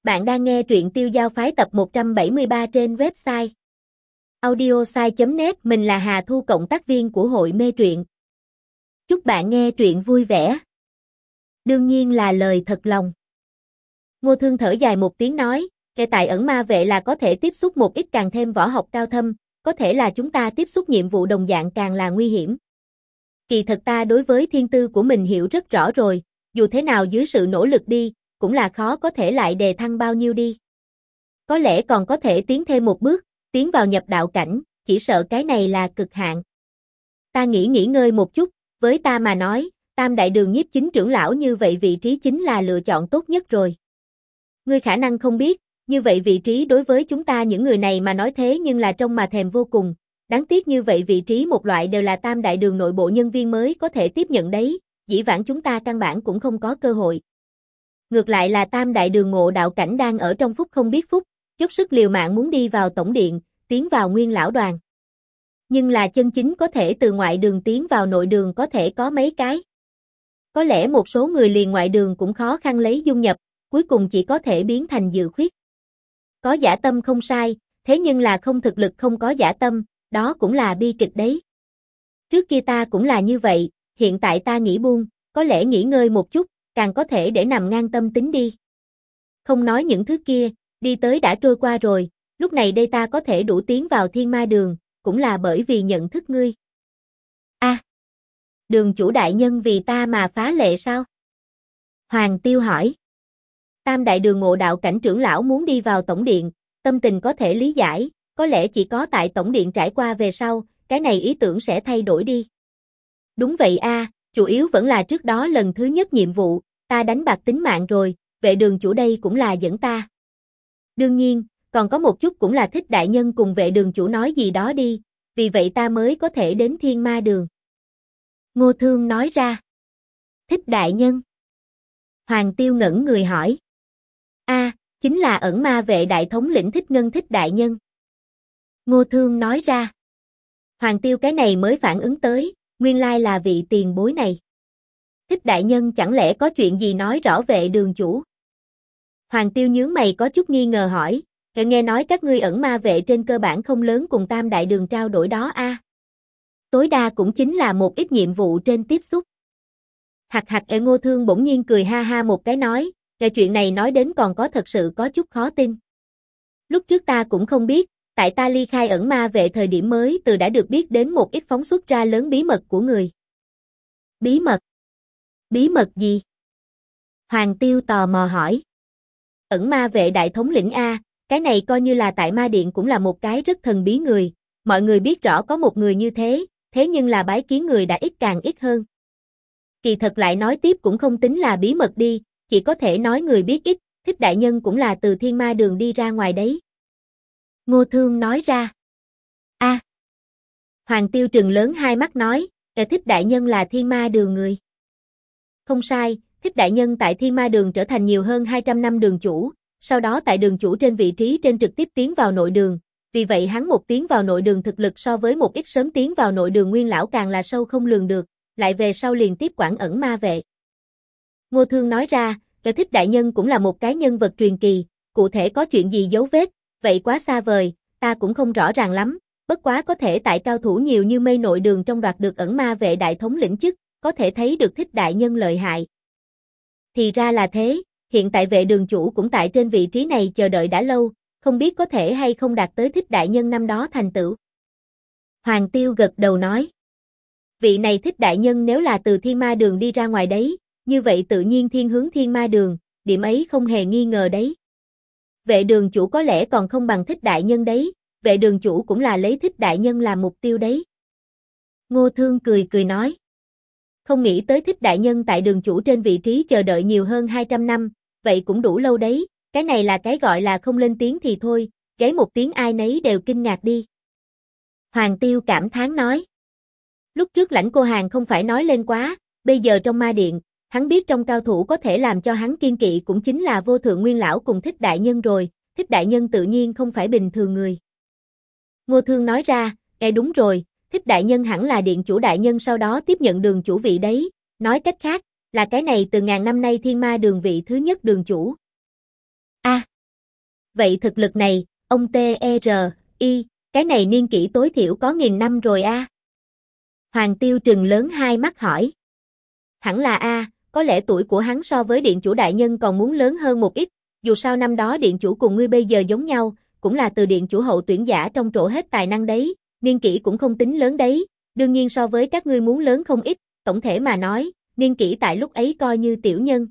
Bạn đang nghe truyện Tiêu Giao Phái tập 173 trên website audiosai.net. Mình là Hà Thu, cộng tác viên của hội mê truyện. Chúc bạn nghe truyện vui vẻ. Đương nhiên là lời thật lòng. Ngô Thương thở dài một tiếng nói, kể tại ẩn ma vệ là có thể tiếp xúc một ít càng thêm võ học cao thâm, có thể là chúng ta tiếp xúc nhiệm vụ đồng dạng càng là nguy hiểm. Kỳ thật ta đối với thiên tư của mình hiểu rất rõ rồi, dù thế nào dưới sự nỗ lực đi, cũng là khó có thể lại đề thăng bao nhiêu đi. Có lẽ còn có thể tiến thêm một bước, tiến vào nhập đạo cảnh, chỉ sợ cái này là cực hạn. Ta nghỉ ngơi một chút, với ta mà nói, Tam Đại Đường Nhiếp Chính trưởng lão như vậy vị trí chính là lựa chọn tốt nhất rồi. Ngươi khả năng không biết, như vậy vị trí đối với chúng ta những người này mà nói thế nhưng là trông mà thèm vô cùng. Đáng tiếc như vậy vị trí một loại đều là Tam Đại Đường nội bộ nhân viên mới có thể tiếp nhận đấy, dĩ vãng chúng ta căn bản cũng không có cơ hội. Ngược lại là Tam Đại Đường ngộ đạo cảnh đang ở trong phúc không biết phúc, dốc sức liều mạng muốn đi vào tổng điện, tiến vào nguyên lão đoàn. Nhưng là chân chính có thể từ ngoại đường tiến vào nội đường có thể có mấy cái. Có lẽ một số người liền ngoại đường cũng khó khăn lấy dung nhập, cuối cùng chỉ có thể biến thành dự khuyết. Có dã tâm không sai, thế nhưng là không thực lực không có dã tâm, đó cũng là bi kịch đấy. Trước kia ta cũng là như vậy, hiện tại ta nghĩ buông, có lẽ nghỉ ngơi một chút, càng có thể để nằm ngang tâm tính đi. Không nói những thứ kia, đi tới đã trôi qua rồi, lúc này đây ta có thể đủ tiến vào Thiên Ma Đường, cũng là bởi vì nhận thức ngươi. Đường chủ đại nhân vì ta mà phá lệ sao? Hoàng Tiêu hỏi. Tam Đại Đường ngộ đạo cảnh trưởng lão muốn đi vào tổng điện, tâm tình có thể lý giải, có lẽ chỉ có tại tổng điện trải qua về sau, cái này ý tưởng sẽ thay đổi đi. Đúng vậy chủ yếu vẫn là trước đó lần thứ nhất nhiệm vụ, ta đánh bạc tính mạng rồi, vệ đường chủ đây cũng là dẫn ta. Đương nhiên, còn có một chút cũng là thích đại nhân cùng vệ đường chủ nói gì đó đi, vì vậy ta mới có thể đến Thiên Ma Đường. Ngô Thương nói ra. Thích đại nhân. Hoàng Tiêu ngẩn người hỏi. Chính là ẩn ma vệ đại thống lĩnh Thích Ngân Thích đại nhân. Ngô Thương nói ra. Hoàng Tiêu cái này mới phản ứng tới, nguyên lai là vị tiền bối này. Thích đại nhân chẳng lẽ có chuyện gì nói rõ vệ đường chủ? Hoàng Tiêu nhướng mày có chút nghi ngờ hỏi, nghe nói các ngươi ẩn ma vệ trên cơ bản không lớn cùng Tam Đại Đường trao đổi đó Tối đa cũng chính là một ít nhiệm vụ trên tiếp xúc. Ngô Thương bỗng nhiên cười ha ha một cái nói, chuyện này nói đến còn có thật sự có chút khó tin. Lúc trước ta cũng không biết, tại ta ly khai ẩn ma vệ thời điểm mới từ đã được biết đến một ít phóng xuất ra lớn bí mật của người. Bí mật? Bí mật gì? Hoàng Tiêu tò mò hỏi. Ẩn ma vệ đại thống lĩnh cái này coi như là tại ma điện cũng là một cái rất thần bí người, mọi người biết rõ có một người như thế, thế nhưng là bái kiến người đã ít càng ít hơn. Kỳ thật lại nói tiếp cũng không tính là bí mật đi, chỉ có thể nói người biết ít, Thích đại nhân cũng là từ Thiên Ma Đường đi ra ngoài đấy. Ngô Thương nói ra. Hoàng Tiêu trừng lớn hai mắt nói, Thích đại nhân là Thiên Ma Đường người. Không sai, Thích đại nhân tại Thiên Ma Đường trở thành nhiều hơn 200 năm đường chủ, sau đó tại đường chủ trên vị trí trên trực tiếp tiến vào nội đường, vì vậy hắn một tiến vào nội đường thực lực so với một ít sớm tiến vào nội đường nguyên lão càng là sâu không lường được, lại về sau liền tiếp quản ẩn ma vệ. Ngô Thương nói ra, Thích đại nhân cũng là một cái nhân vật truyền kỳ, cụ thể có chuyện gì dấu vết, vậy quá xa vời, ta cũng không rõ ràng lắm, bất quá có thể tại cao thủ nhiều như mây nội đường trong đoạt được ẩn ma vệ đại thống lĩnh chức, có thể thấy được Thích đại nhân lợi hại. Thì ra là thế, hiện tại vệ đường chủ cũng tại trên vị trí này chờ đợi đã lâu, không biết có thể hay không đạt tới Thích đại nhân năm đó thành tựu. Hoàng Tiêu gật đầu nói. Vị này Thích đại nhân nếu là từ Thiên Ma Đường đi ra ngoài đấy, như vậy tự nhiên thiên hướng Thiên Ma Đường, điểm ấy không hề nghi ngờ đấy. Vệ đường chủ có lẽ còn không bằng Thích đại nhân đấy, vệ đường chủ cũng là lấy Thích đại nhân làm mục tiêu đấy. Ngô Thương cười nói. Không nghĩ tới Thích đại nhân tại đường chủ trên vị trí chờ đợi nhiều hơn 200 năm, vậy cũng đủ lâu đấy, cái này là cái gọi là không lên tiếng thì thôi, gáy một tiếng ai nấy đều kinh ngạc đi. Hoàng Tiêu cảm thán nói. Lúc trước Lãnh Cô Hàn không phải nói lên quá, bây giờ trong ma điện, hắn biết trong cao thủ có thể làm cho hắn kiên kỵ cũng chính là Vô Thượng Nguyên Lão cùng Thích đại nhân rồi, Thích đại nhân tự nhiên không phải bình thường người. Ngô Thương nói ra, đúng rồi, Thích đại nhân hẳn là điện chủ đại nhân sau đó tiếp nhận đường chủ vị đấy, nói cách khác, là cái này từ ngàn năm nay Thiên Ma Đường vị thứ nhất đường chủ. Vậy thực lực này, ông T.E.R.I, cái này niên kỷ tối thiểu có 1000 năm rồi a. Hoàng Tiêu trừng lớn hai mắt hỏi. Hẳn là a, có lẽ tuổi của hắn so với điện chủ đại nhân còn muốn lớn hơn một ít, dù sao năm đó điện chủ cùng ngươi bây giờ giống nhau, cũng là từ điện chủ hậu tuyển giả trong trổ hết tài năng đấy, niên kỷ cũng không tính lớn đấy, đương nhiên so với các ngươi muốn lớn không ít, tổng thể mà nói, niên kỷ tại lúc ấy coi như tiểu nhân.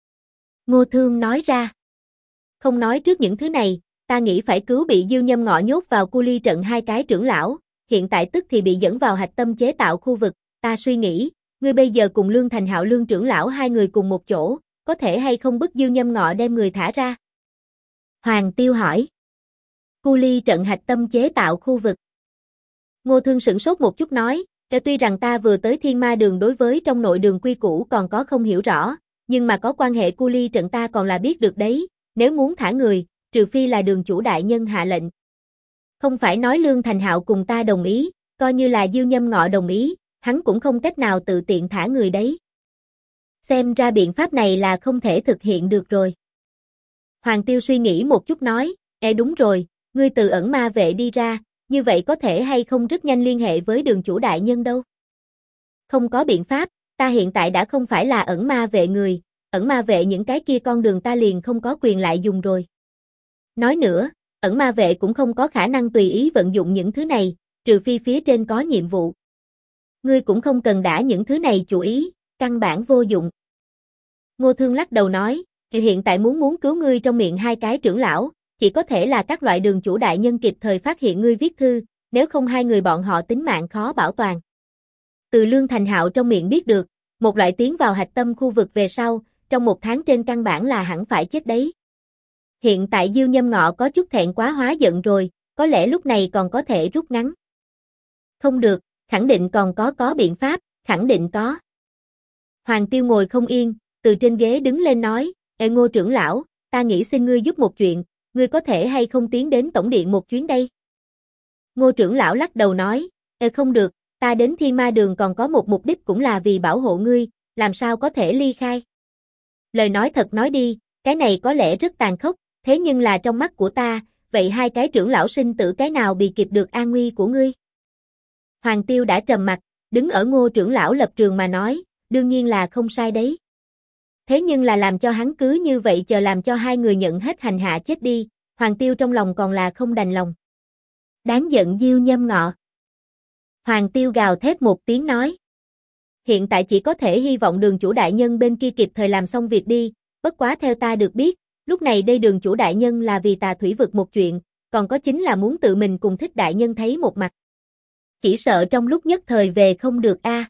Ngô Thương nói ra. Không nói trước những thứ này, ta nghĩ phải cứu bị Diêu Nhâm Ngọ nhốt vào cu ly trận hai cái trưởng lão, hiện tại tức thì bị dẫn vào hạch tâm chế tạo khu vực, ta suy nghĩ, ngươi bây giờ cùng Lương Thành Hạo Lương trưởng lão hai người cùng một chỗ, có thể hay không bức Diêu Nhâm Ngọ đem người thả ra? Hoàng Tiêu hỏi. Cu ly trận hạch tâm chế tạo khu vực. Ngô Thương sửng sốt một chút nói, tuy rằng ta vừa tới Thiên Ma Đường đối với trong nội đường quy củ còn có không hiểu rõ, nhưng mà có quan hệ cu ly trận ta còn là biết được đấy, nếu muốn thả người, trừ phi là đường chủ đại nhân hạ lệnh. Không phải nói Lương Thành Hạo cùng ta đồng ý, coi như là Diêu Nhâm Ngọ đồng ý, hắn cũng không cách nào tự tiện thả người đấy. Xem ra biện pháp này là không thể thực hiện được rồi. Hoàng Tiêu suy nghĩ một chút nói, đúng rồi, ngươi từ ẩn ma vệ đi ra, như vậy có thể hay không rất nhanh liên hệ với đường chủ đại nhân đâu. Không có biện pháp, ta hiện tại đã không phải là ẩn ma vệ người, ẩn ma vệ những cái kia con đường ta liền không có quyền lại dùng rồi. Nói nữa, ẩn ma vệ cũng không có khả năng tùy ý vận dụng những thứ này, trừ phi phía trên có nhiệm vụ. Ngươi cũng không cần đả những thứ này chú ý, căn bản vô dụng. Ngô Thương lắc đầu nói, hiện tại muốn cứu ngươi trong miệng hai cái trưởng lão, chỉ có thể là các loại đường chủ đại nhân kịp thời phát hiện ngươi viết thư, nếu không hai người bọn họ tính mạng khó bảo toàn. Từ Lương Thành Hạo trong miệng biết được, một loại tiến vào hạch tâm khu vực về sau, trong một tháng trên căn bản là hẳn phải chết đấy. Hiện tại Diêu Nhâm Ngọ có chút thẹn quá hóa giận rồi, có lẽ lúc này còn có thể rút ngắn. Không được, khẳng định còn có biện pháp, khẳng định có. Hoàng Tiêu ngồi không yên, từ trên ghế đứng lên nói, Ngô trưởng lão, ta nghĩ xin ngươi giúp một chuyện, ngươi có thể hay không tiến đến tổng điện một chuyến đây? Ngô trưởng lão lắc đầu nói, không được, ta đến Thiên Ma Đường còn có một mục đích cũng là vì bảo hộ ngươi, làm sao có thể ly khai? Lời nói thật nói đi, cái này có lẽ rất tàn khốc, thế nhưng là trong mắt của ta, vậy hai cái trưởng lão sinh tử cái nào bị kịp được an nguy của ngươi? Hoàng Tiêu đã trầm mặt, đứng ở Ngô trưởng lão lập trường mà nói, đương nhiên là không sai đấy. Thế nhưng là làm cho hắn cứ như vậy chờ làm cho hai người nhận hết hành hạ chết đi, Hoàng Tiêu trong lòng còn là không đành lòng. Đáng giận Diêu Nhâm Ngọ. Hoàng Tiêu gào thét một tiếng nói. Hiện tại chỉ có thể hy vọng đường chủ đại nhân bên kia kịp thời làm xong việc đi, bất quá theo ta được biết, lúc này đây đường chủ đại nhân là vì Tà Thủy Vực một chuyện, còn có chính là muốn tự mình cùng Thích đại nhân thấy một mặt. Chỉ sợ trong lúc nhất thời về không được a.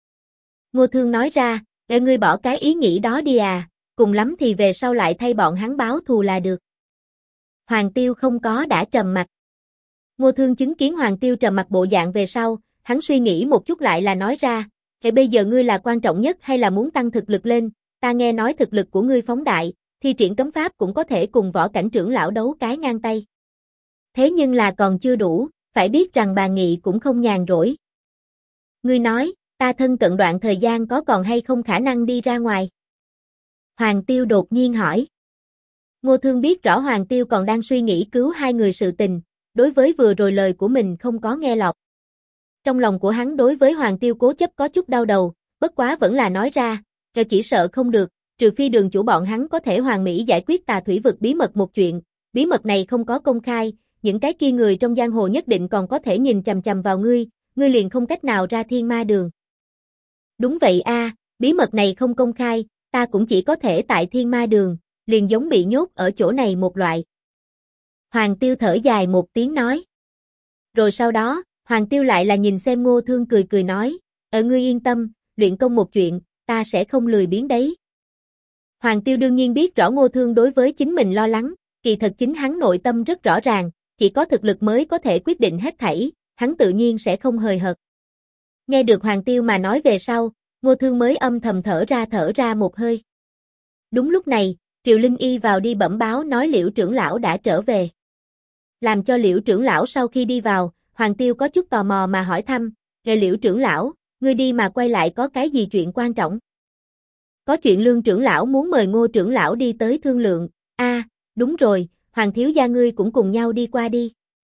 Ngô Thương nói ra, để ngươi bỏ cái ý nghĩ đó đi à, cùng lắm thì về sau lại thay bọn hắn báo thù là được. Hoàng Tiêu không có đã trầm mặt. Ngô Thương chứng kiến Hoàng Tiêu trầm mặt bộ dạng về sau, hắn suy nghĩ một chút lại là nói ra, bây giờ ngươi là quan trọng nhất hay là muốn tăng thực lực lên, ta nghe nói thực lực của ngươi phóng đại, thi triển cấm pháp cũng có thể cùng võ cảnh trưởng lão đấu cái ngang tay. Thế nhưng là còn chưa đủ, phải biết rằng bà Nghị cũng không nhàn rỗi. Ngươi nói, ta thân cận đoạn thời gian có còn hay không khả năng đi ra ngoài? Hoàng Tiêu đột nhiên hỏi. Ngô Thương biết rõ Hoàng Tiêu còn đang suy nghĩ cứu hai người sự tình, đối với vừa rồi lời của mình không có nghe lọt. Trong lòng của hắn đối với Hoàng Tiêu cố chấp có chút đau đầu, bất quá vẫn là nói ra, chỉ sợ không được, trừ phi đường chủ bọn hắn có thể hoàn mỹ giải quyết Tà Thủy Vực bí mật một chuyện, bí mật này không có công khai, những cái kia người trong giang hồ nhất định còn có thể nhìn chằm chằm vào ngươi liền không cách nào ra Thiên Ma Đường. Đúng vậy a, bí mật này không công khai, ta cũng chỉ có thể tại Thiên Ma Đường, liền giống bị nhốt ở chỗ này một loại. Hoàng Tiêu thở dài một tiếng nói. Rồi sau đó, Hoàng Tiêu lại là nhìn xem Ngô Thương cười cười nói, ngươi yên tâm, luyện công một chuyện, ta sẽ không lười biếng đấy. Hoàng Tiêu đương nhiên biết rõ Ngô Thương đối với chính mình lo lắng, kỳ thật chính hắn nội tâm rất rõ ràng, chỉ có thực lực mới có thể quyết định hết thảy, hắn tự nhiên sẽ không hời hợt. Nghe được Hoàng Tiêu mà nói về sau, Ngô Thương mới âm thầm thở ra một hơi. Đúng lúc này, Triệu Linh Y vào đi bẩm báo nói Liễu trưởng lão đã trở về. Làm cho Liễu trưởng lão sau khi đi vào, Hoàng Tiêu có chút tò mò mà hỏi thăm, Liễu trưởng lão, ngươi đi mà quay lại có cái gì chuyện quan trọng? Có chuyện Lương trưởng lão muốn mời Ngô trưởng lão đi tới thương lượng, đúng rồi, Hoàng thiếu gia ngươi cũng cùng nhau đi qua đi.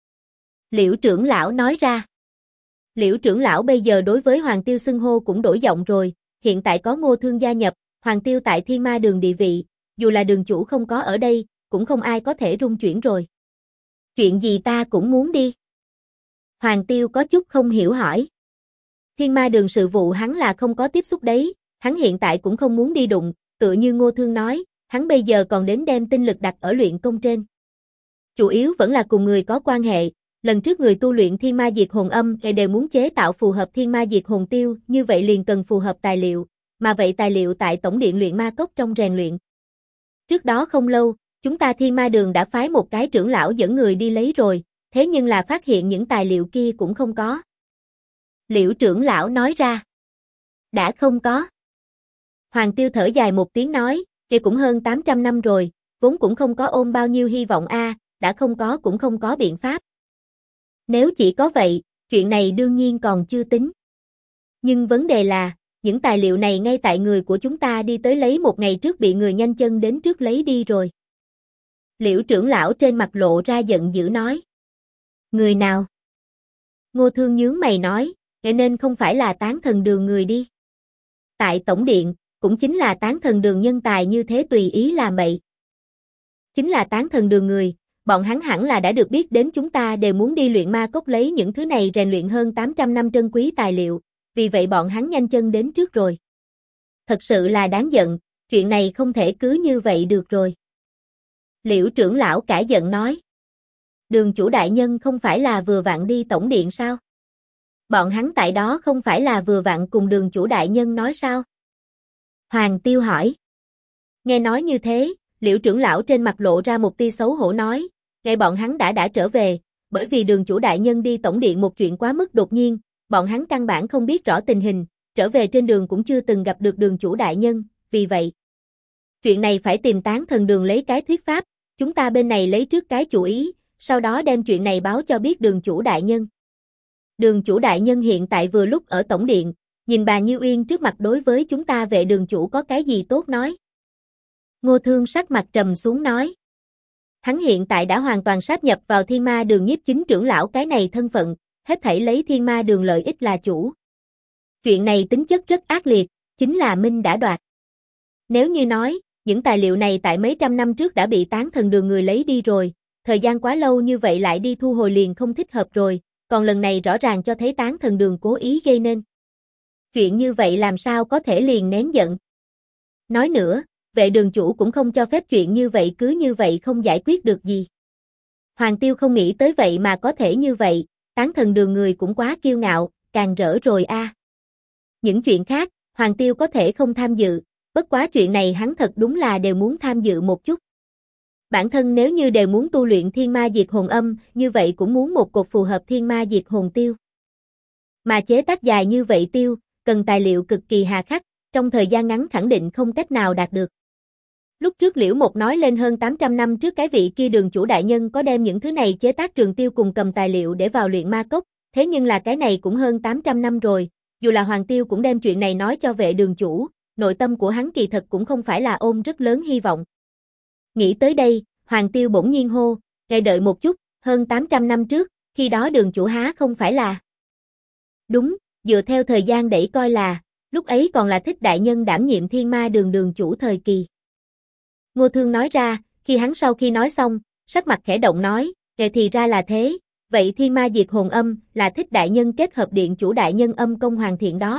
Liễu trưởng lão nói ra. Liễu trưởng lão bây giờ đối với Hoàng Tiêu xưng hô cũng đổi giọng rồi, hiện tại có Ngô Thương gia nhập, Hoàng Tiêu tại Thiên Ma Đường địa vị, dù là đường chủ không có ở đây, cũng không ai có thể rung chuyển rồi. Chuyện gì ta cũng muốn đi. Hoàng Tiêu có chút không hiểu hỏi. Thiên Ma Đường sự vụ hắn là không có tiếp xúc đấy, hắn hiện tại cũng không muốn đi đụng, tựa như Ngô Thương nói, hắn bây giờ còn đến đem tinh lực đặt ở luyện công trên. Chủ yếu vẫn là cùng người có quan hệ, lần trước người tu luyện Thiên Ma Diệt Hồn Âm đều muốn chế tạo phù hợp Thiên Ma Diệt Hồn Tiêu, như vậy liền cần phù hợp tài liệu, mà vậy tài liệu tại Tổng điện luyện ma cốc trong rèn luyện. Trước đó không lâu, chúng ta Thiên Ma Đường đã phái một cái trưởng lão dẫn người đi lấy rồi, thế nhưng là phát hiện những tài liệu kia cũng không có. Liễu trưởng lão nói ra. Đã không có. Hoàng Tiêu thở dài một tiếng nói, kia cũng hơn 800 năm rồi, vốn cũng không có ôm bao nhiêu hy vọng đã không có cũng không có biện pháp. Nếu chỉ có vậy, chuyện này đương nhiên còn chưa tính. Nhưng vấn đề là, những tài liệu này ngay tại người của chúng ta đi tới lấy một ngày trước bị người nhanh chân đến trước lấy đi rồi. Liễu trưởng lão trên mặt lộ ra giận dữ nói. Người nào? Ngô Thương nhướng mày nói, nên không phải là Tán Thần Đường người đi. Tại Tổng điện, cũng chính là Tán Thần Đường nhân tài như thế tùy ý làm bậy. Chính là Tán Thần Đường người, bọn hắn hẳn là đã được biết đến chúng ta đều muốn đi luyện ma cốc lấy những thứ này rèn luyện hơn 800 năm trân quý tài liệu, vì vậy bọn hắn nhanh chân đến trước rồi. Thật sự là đáng giận, chuyện này không thể cứ như vậy được rồi. Liễu trưởng lão cả giận nói. Đường chủ đại nhân không phải là vừa vặn đi tổng điện sao? Bọn hắn tại đó không phải là vừa vặn cùng đường chủ đại nhân nói sao? Hoàng Tiêu hỏi. Nghe nói như thế, Liễu trưởng lão trên mặt lộ ra một tia xấu hổ nói, nghe bọn hắn đã trở về, bởi vì đường chủ đại nhân đi tổng điện một chuyện quá mức đột nhiên, bọn hắn căn bản không biết rõ tình hình, trở về trên đường cũng chưa từng gặp được đường chủ đại nhân, vì vậy. Chuyện này phải tìm Tán Thần Đường lấy cái thuyết pháp, chúng ta bên này lấy trước cái chủ ý, sau đó đem chuyện này báo cho biết đường chủ đại nhân. Đường chủ đại nhân hiện tại vừa lúc ở tổng điện, nhìn bà Như Uyên trước mặt đối với chúng ta vệ đường chủ có cái gì tốt nói. Ngô Thương sắc mặt trầm xuống nói. Hắn hiện tại đã hoàn toàn sáp nhập vào Thiên Ma Đường nhiếp chính trưởng lão cái này thân phận, hết thảy lấy Thiên Ma Đường lợi ích là chủ. Chuyện này tính chất rất ác liệt, chính là minh đã đoạt. Nếu như nói, những tài liệu này tại mấy trăm năm trước đã bị Tán Thần Đường người lấy đi rồi, thời gian quá lâu như vậy lại đi thu hồi liền không thích hợp rồi, còn lần này rõ ràng cho thấy Tán Thần Đường cố ý gây nên. Chuyện như vậy làm sao có thể liền nén giận. Nói nữa, vệ đường chủ cũng không cho phép chuyện như vậy cứ như vậy không giải quyết được gì. Hoàng Tiêu không nghĩ tới vậy mà có thể như vậy, Tán Thần Đường người cũng quá kiêu ngạo, càng rỡ rồi Những chuyện khác, Hoàng Tiêu có thể không tham dự, bất quá chuyện này hắn thật đúng là đều muốn tham dự một chút. Bản thân nếu như đều muốn tu luyện Thiên Ma Diệt Hồn Âm, như vậy cũng muốn một cột phù hợp Thiên Ma Diệt Hồn Tiêu. Mà chế tác dài như vậy tiêu, cần tài liệu cực kỳ hà khắc, trong thời gian ngắn khẳng định không cách nào đạt được. Lúc trước Liễu Một nói lên hơn 800 năm trước cái vị kia đường chủ đại nhân có đem những thứ này chế tác trường tiêu cùng cầm tài liệu để vào luyện ma cốc, thế nhưng là cái này cũng hơn 800 năm rồi, dù là Hoàng Tiêu cũng đem chuyện này nói cho vệ đường chủ, nội tâm của hắn kỳ thật cũng không phải là ôm rất lớn hy vọng. Nghĩ tới đây, Hoàng Tiêu bỗng nhiên hô, ngài đợi một chút, hơn 800 năm trước, khi đó đường chủ há không phải là. Đúng, dựa theo thời gian đẩy coi là, lúc ấy còn là Thích đại nhân đảm nhiệm Thiên Ma Đường đường chủ thời kỳ. Ngô Thương nói ra, khi hắn sau khi nói xong, sắc mặt khẽ động nói, thì ra là thế, vậy Thiên Ma Diệt Hồn Âm là Thích đại nhân kết hợp điện chủ đại nhân âm công hoàn thiện đó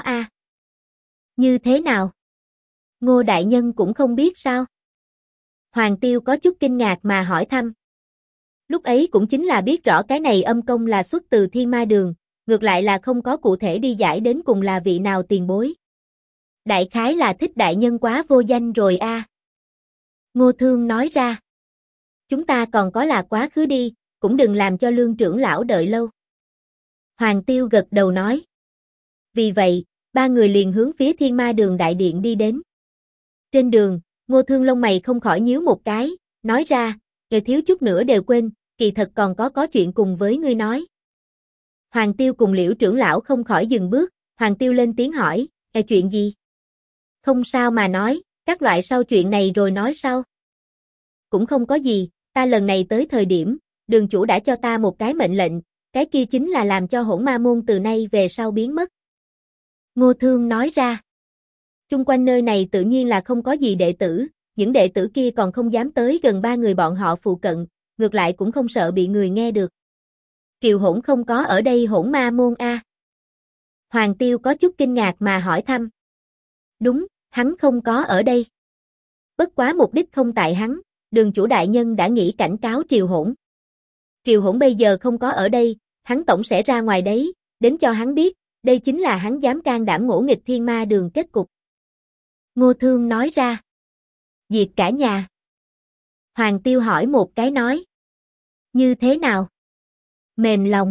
Như thế nào? Ngô đại nhân cũng không biết sao? Hoàng Tiêu có chút kinh ngạc mà hỏi thăm. Lúc ấy cũng chính là biết rõ cái này âm công là xuất từ Thiên Ma Đường, ngược lại là không có cụ thể đi giải đến cùng là vị nào tiền bối. Đại khái là Thích đại nhân quá vô danh rồi Ngô Thương nói ra. Chúng ta còn có là quá khứ đi, cũng đừng làm cho Lương trưởng lão đợi lâu. Hoàng Tiêu gật đầu nói. Vì vậy, ba người liền hướng phía Thiên Ma Đường đại điện đi đến. Trên đường, Ngô Thương lông mày không khỏi nhíu một cái, nói ra, thiếu chút nữa đều quên, kỳ thật còn có chuyện cùng với ngươi nói. Hoàng Tiêu cùng Liễu trưởng lão không khỏi dừng bước, Hoàng Tiêu lên tiếng hỏi, chuyện gì? Không sao mà nói, các loại sau chuyện này rồi nói sau. Cũng không có gì, ta lần này tới thời điểm, đường chủ đã cho ta một cái mệnh lệnh, cái kia chính là làm cho Hỗn Ma môn từ nay về sau biến mất. Ngô Thương nói ra. Chung quanh nơi này tự nhiên là không có gì đệ tử, những đệ tử kia còn không dám tới gần ba người bọn họ phụ cận, ngược lại cũng không sợ bị người nghe được. Triều Hỗn không có ở đây Hỗn Ma môn a? Hoàng Tiêu có chút kinh ngạc mà hỏi thăm. Đúng, hắn không có ở đây. Bất quá mục đích không tại hắn, đường chủ đại nhân đã nghĩ cảnh cáo Triều Hỗn. Triều Hỗn bây giờ không có ở đây, hắn tổng sẽ ra ngoài đấy, đến cho hắn biết, đây chính là hắn dám can đảm ngỗ nghịch Thiên Ma Đường kết cục. Ngô Thương nói ra. Diệt cả nhà. Hoàng Tiêu hỏi một cái nói. Như thế nào? Mềm lòng.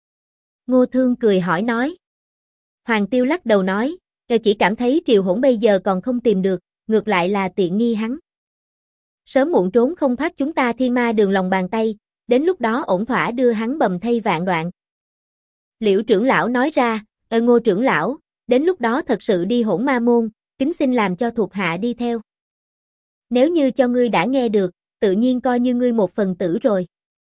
Ngô Thương cười hỏi nói. Hoàng Tiêu lắc đầu nói, chỉ cảm thấy Triều Hỗn bây giờ còn không tìm được, ngược lại là tiện nghi hắn. Sớm muộn trốn không thoát chúng ta Thiên Ma Đường lòng bàn tay, đến lúc đó ổn thỏa đưa hắn bầm thây vạn đoạn. Liễu trưởng lão nói ra, Ngô trưởng lão, đến lúc đó thật sự đi Hỗn Ma môn, kính xin làm cho thuộc hạ đi theo. Nếu như cho ngươi đã nghe được, tự nhiên coi như ngươi một phần tử rồi.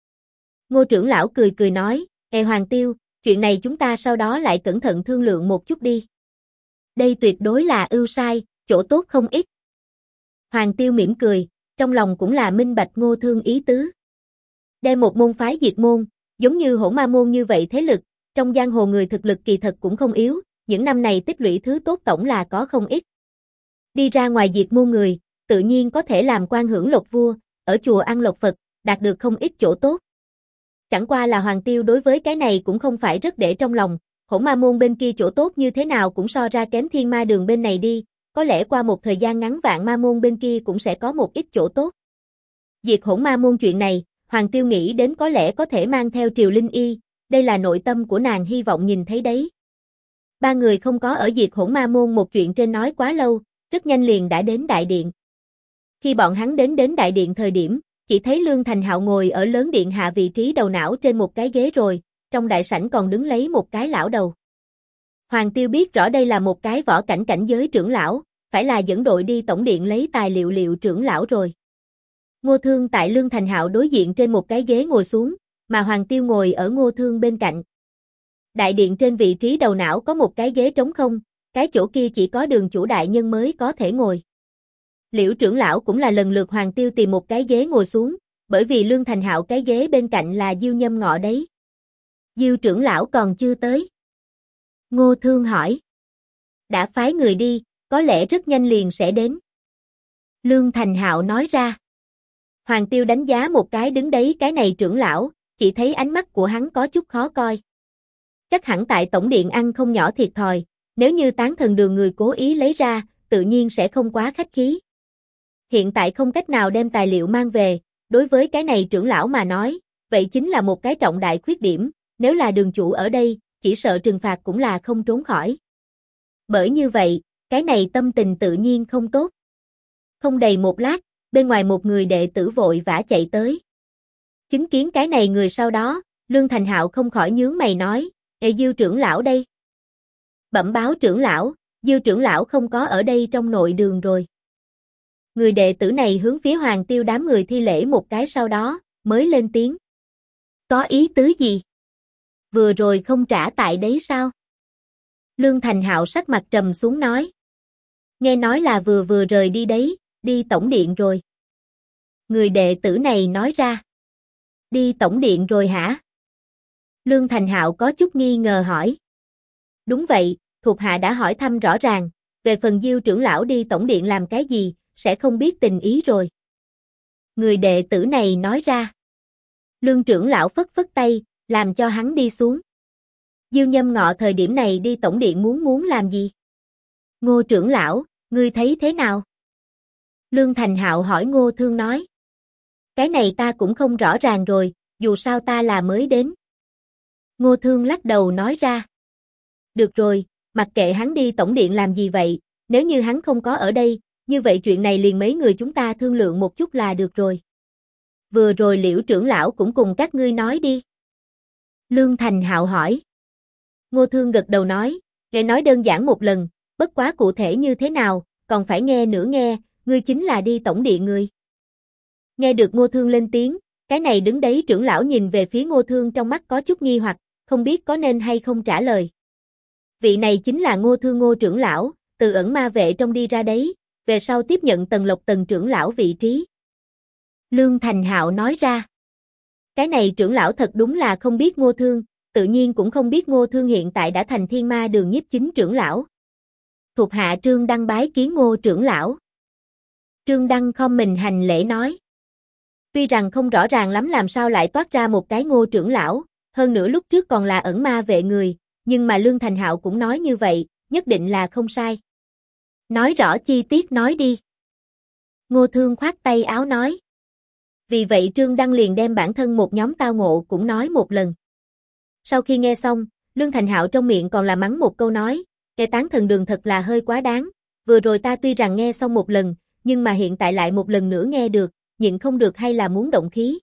Ngô trưởng lão cười cười nói, Hoàng Tiêu, chuyện này chúng ta sau đó lại cẩn thận thương lượng một chút đi. Đây tuyệt đối là ưu sai, chỗ tốt không ít. Hoàng Tiêu mỉm cười, trong lòng cũng là minh bạch Ngô Thương ý tứ. Đem một môn phái diệt môn, giống như Hỗn Ma môn như vậy thế lực, trong giang hồ người thực lực kỳ thật cũng không yếu, những năm này tích lũy thứ tốt tổng là có không ít. Đi ra ngoài diệt môn người, tự nhiên có thể làm quan hưởng lộc vua, ở chùa ăn lộc Phật, đạt được không ít chỗ tốt. Chẳng qua là Hoàng Tiêu đối với cái này cũng không phải rất để trong lòng, Hỗn Ma môn bên kia chỗ tốt như thế nào cũng so ra kém Thiên Ma Đường bên này đi, có lẽ qua một thời gian ngắn Vạn Ma môn bên kia cũng sẽ có một ít chỗ tốt. Diệt Hỗn Ma môn chuyện này, Hoàng Tiêu nghĩ đến có lẽ có thể mang theo Triều Linh Y, đây là nội tâm của nàng hy vọng nhìn thấy đấy. Ba người không có ở Diệt Hỗn Ma môn một chuyện trên nói quá lâu, rất nhanh liền đã đến đại điện. Khi bọn hắn đến đại điện thời điểm, chỉ thấy Lương Thành Hạo ngồi ở lớn điện hạ vị trí đầu não trên một cái ghế rồi, trong đại sảnh còn đứng lấy một cái lão đầu. Hoàng Tiêu biết rõ đây là một cái võ cảnh cảnh giới trưởng lão, phải là dẫn đội đi tổng điện lấy tài liệu trưởng lão rồi. Ngô Thương tại Lương Thành Hạo đối diện trên một cái ghế ngồi xuống, mà Hoàng Tiêu ngồi ở Ngô Thương bên cạnh. Đại điện trên vị trí đầu não có một cái ghế trống không, cái chỗ kia chỉ có đường chủ đại nhân mới có thể ngồi. Liễu trưởng lão cũng là lần lượt Hoàng Tiêu tìm một cái ghế ngồi xuống, bởi vì Lương Thành Hạo cái ghế bên cạnh là Diêu Nhâm Ngọ đấy. Diêu trưởng lão còn chưa tới. Ngô Thương hỏi. Đã phái người đi, có lẽ rất nhanh liền sẽ đến. Lương Thành Hạo nói ra. Hoàng Tiêu đánh giá một cái đứng đấy cái này trưởng lão, chỉ thấy ánh mắt của hắn có chút khó coi. Chắc hẳn tại tổng điện ăn không nhỏ thiệt thòi, nếu như Tán Thần Đường người cố ý lấy ra, tự nhiên sẽ không quá khách khí. Hiện tại không cách nào đem tài liệu mang về, đối với cái này trưởng lão mà nói, vậy chính là một cái trọng đại khuyết điểm, nếu là đường chủ ở đây, chỉ sợ trừng phạt cũng là không trốn khỏi. Bởi như vậy, cái này tâm tình tự nhiên không tốt. Không đầy một lát, bên ngoài một người đệ tử vội vã chạy tới. Chứng kiến cái này người sau đó, Lương Thành Hạo không khỏi nhướng mày nói, Diêu trưởng lão đây. Bẩm báo trưởng lão, Diêu trưởng lão không có ở đây trong nội đường rồi. Người đệ tử này hướng phía Hoàng Tiêu đám người thi lễ một cái sau đó, mới lên tiếng. Có ý tứ gì? Vừa rồi không trả tại đấy sao? Lương Thành Hạo sắc mặt trầm xuống nói. Nghe nói là vừa rời đi đấy, đi tổng điện rồi. Người đệ tử này nói ra. Đi tổng điện rồi hả? Lương Thành Hạo có chút nghi ngờ hỏi. Đúng vậy, thuộc hạ đã hỏi thăm rõ ràng, về phần Diêu trưởng lão đi tổng điện làm cái gì, sẽ không biết tình ý rồi. Người đệ tử này nói ra. Lương trưởng lão phất phất tay, làm cho hắn đi xuống. Diêu Nhâm Ngọ thời điểm này đi tổng điện muốn làm gì? Ngô trưởng lão, ngươi thấy thế nào? Lương Thành Hạo hỏi Ngô Thương nói. Cái này ta cũng không rõ ràng rồi, dù sao ta là mới đến. Ngô Thương lắc đầu nói ra. Được rồi, mặc kệ hắn đi tổng điện làm gì vậy, nếu như hắn không có ở đây, như vậy chuyện này liền mấy người chúng ta thương lượng một chút là được rồi. Vừa rồi Liễu trưởng lão cũng cùng các ngươi nói đi. Lương Thành Hạo hỏi. Ngô Thương gật đầu nói, nghe nói đơn giản một lần, bất quá cụ thể như thế nào, còn phải nghe nữa nghe, ngươi chính là đi tổng điện người. Nghe được Ngô Thương lên tiếng, cái này đứng đấy trưởng lão nhìn về phía Ngô Thương trong mắt có chút nghi hoặc, không biết có nên hay không trả lời. Vị này chính là Ngô Thương Ngô trưởng lão, từ ẩn ma vệ trong đi ra đấy, về sau tiếp nhận Tần Lộc Tần trưởng lão vị trí. Lương Thành Hạo nói ra. Cái này trưởng lão thật đúng là không biết Ngô Thương, tự nhiên cũng không biết Ngô Thương hiện tại đã thành Thiên Ma Đường nhiếp chính trưởng lão. Thuộc hạ Trương Đăng bái kiến Ngô trưởng lão. Trương Đăng khom mình hành lễ nói. Tuy rằng không rõ ràng lắm làm sao lại toát ra một cái Ngô trưởng lão, hơn nữa lúc trước còn là ẩn ma vệ người, nhưng mà Lương Thành Hạo cũng nói như vậy, nhất định là không sai. Nói rõ chi tiết nói đi. Ngô Thương khoát tay áo nói. Vì vậy Trương Đăng liền đem bản thân một nhóm tao ngộ cũng nói một lần. Sau khi nghe xong, Lương Thành Hạo trong miệng còn là mắng một câu nói, cái tán thần đường thật là hơi quá đáng, vừa rồi ta tuy rằng nghe xong một lần, nhưng mà hiện tại lại một lần nữa nghe được, nhịn không được hay là muốn động khí.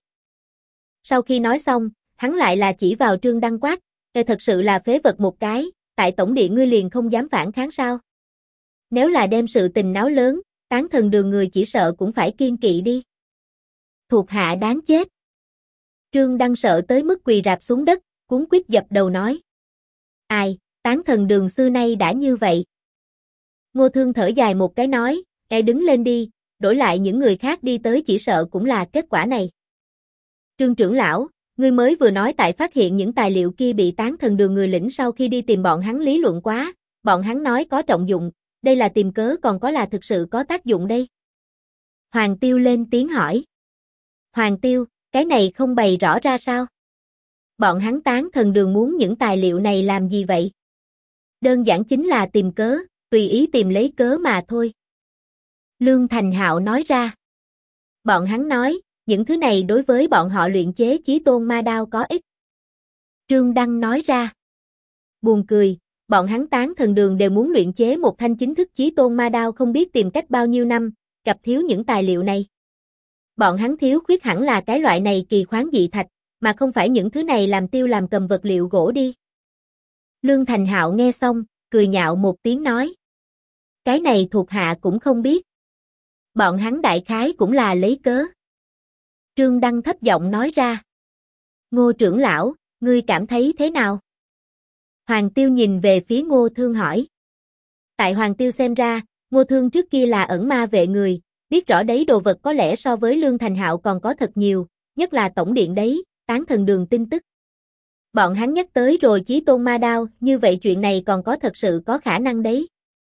Sau khi nói xong, hắn lại là chỉ vào Trương Đăng quát, cái thật sự là phế vật một cái, tại tổng điện ngươi liền không dám phản kháng sao? Nếu là đem sự tình náo lớn, tán thần đường người chỉ sợ cũng phải kiêng kỵ đi. Thuộc hạ đáng chết. Trương Đăng sợ tới mức quỳ rạp xuống đất, cuống quýt dập đầu nói. Ai, tán thần đường xưa nay đã như vậy. Ngô Thương thở dài một cái nói, đứng lên đi, đổi lại những người khác đi tới chỉ sợ cũng là kết quả này. Trương trưởng lão, ngươi mới vừa nói tại phát hiện những tài liệu kia bị tán thần đường người lĩnh sau khi đi tìm bọn hắn lý luận quá, bọn hắn nói có trọng dụng, đây là tìm cớ còn có là thực sự có tác dụng đây. Hoàng Tiêu lên tiếng hỏi. Hoàng Tiêu, cái này không bày rõ ra sao? Bọn hắn tán thần đường muốn những tài liệu này làm gì vậy? Đơn giản chính là tìm cớ, tùy ý tìm lấy cớ mà thôi. Lương Thành Hạo nói ra. Bọn hắn nói, những thứ này đối với bọn họ luyện chế chí tôn ma đao có ích. Trương Đăng nói ra. Buồn cười, bọn hắn tán thần đường đều muốn luyện chế một thanh chính thức chí tôn ma đao không biết tìm cách bao nhiêu năm, gặp thiếu những tài liệu này. Bọn hắn thiếu khuyết hẳn là cái loại này kỳ khoáng dị thạch, mà không phải những thứ này làm tiêu làm cầm vật liệu gỗ đi. Lương Thành Hạo nghe xong, cười nhạo một tiếng nói. Cái này thuộc hạ cũng không biết. Bọn hắn đại khái cũng là lấy cớ. Trương Đăng thấp giọng nói ra. Ngô trưởng lão, ngươi cảm thấy thế nào? Hoàng Tiêu nhìn về phía Ngô Thương hỏi. Tại Hoàng Tiêu xem ra, Ngô Thương trước kia là ẩn ma vệ người, biết rõ đấy đồ vật có lẽ so với Lương Thành Hạo còn có thật nhiều, nhất là tổng điện đấy, tán thần đường tin tức. Bọn hắn nhắc tới rồi chí tôn ma đao, như vậy chuyện này còn có thật sự có khả năng đấy.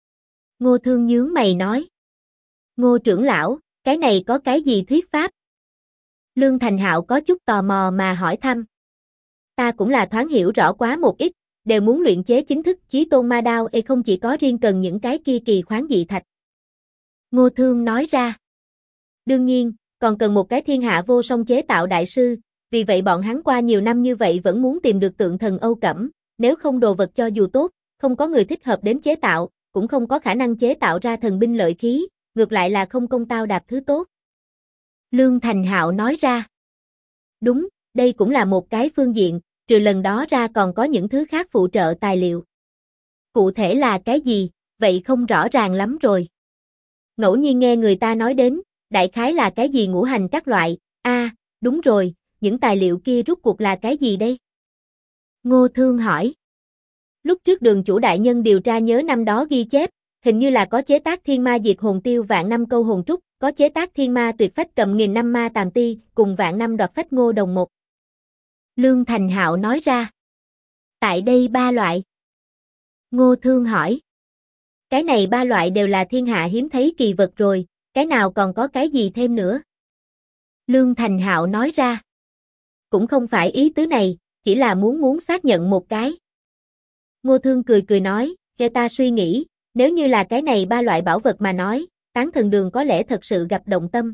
Ngô Thương nhướng mày nói. Ngô trưởng lão, cái này có cái gì thuyết pháp? Lương Thành Hạo có chút tò mò mà hỏi thăm. Ta cũng là thoáng hiểu rõ quá một ít, đều muốn luyện chế chính thức chí tôn ma đao không chỉ có riêng cần những cái kia kỳ khoáng dị thạch. Ngô Thương nói ra. Đương nhiên, còn cần một cái thiên hạ vô song chế tạo đại sư, vì vậy bọn hắn qua nhiều năm như vậy vẫn muốn tìm được tượng thần Âu Cẩm, nếu không đồ vật cho dù tốt, không có người thích hợp đến chế tạo, cũng không có khả năng chế tạo ra thần binh lợi khí, ngược lại là không công tao đạp thứ tốt. Lương Thành Hạo nói ra. Đúng, đây cũng là một cái phương diện, trừ lần đó ra còn có những thứ khác phụ trợ tài liệu. Cụ thể là cái gì, vậy không rõ ràng lắm rồi. Ngẫu nhiên nghe người ta nói đến, đại khái là cái gì ngũ hành các loại, đúng rồi, những tài liệu kia rút cuộc là cái gì đây? Ngô Thương hỏi. Lúc trước Đường chủ đại nhân điều tra nhớ năm đó ghi chép, hình như là có chế tác thiên ma diệt hồn tiêu vạn năm câu hồn trúc, có chế tác thiên ma tuyệt phách cầm nghìn năm ma tàm ti, cùng vạn năm đoạt phách ngô đồng một. Lương Thành Hạo nói ra. Tại đây 3 loại. Ngô Thương hỏi. Cái này 3 loại đều là thiên hạ hiếm thấy kỳ vật rồi, cái nào còn có cái gì thêm nữa? Lương Thành Hạo nói ra. Cũng không phải ý tứ này, chỉ là muốn xác nhận một cái. Ngô Thương cười cười nói, nghe ta suy nghĩ, nếu như là cái này 3 loại bảo vật mà nói, tán thần đường có lẽ thật sự gặp động tâm.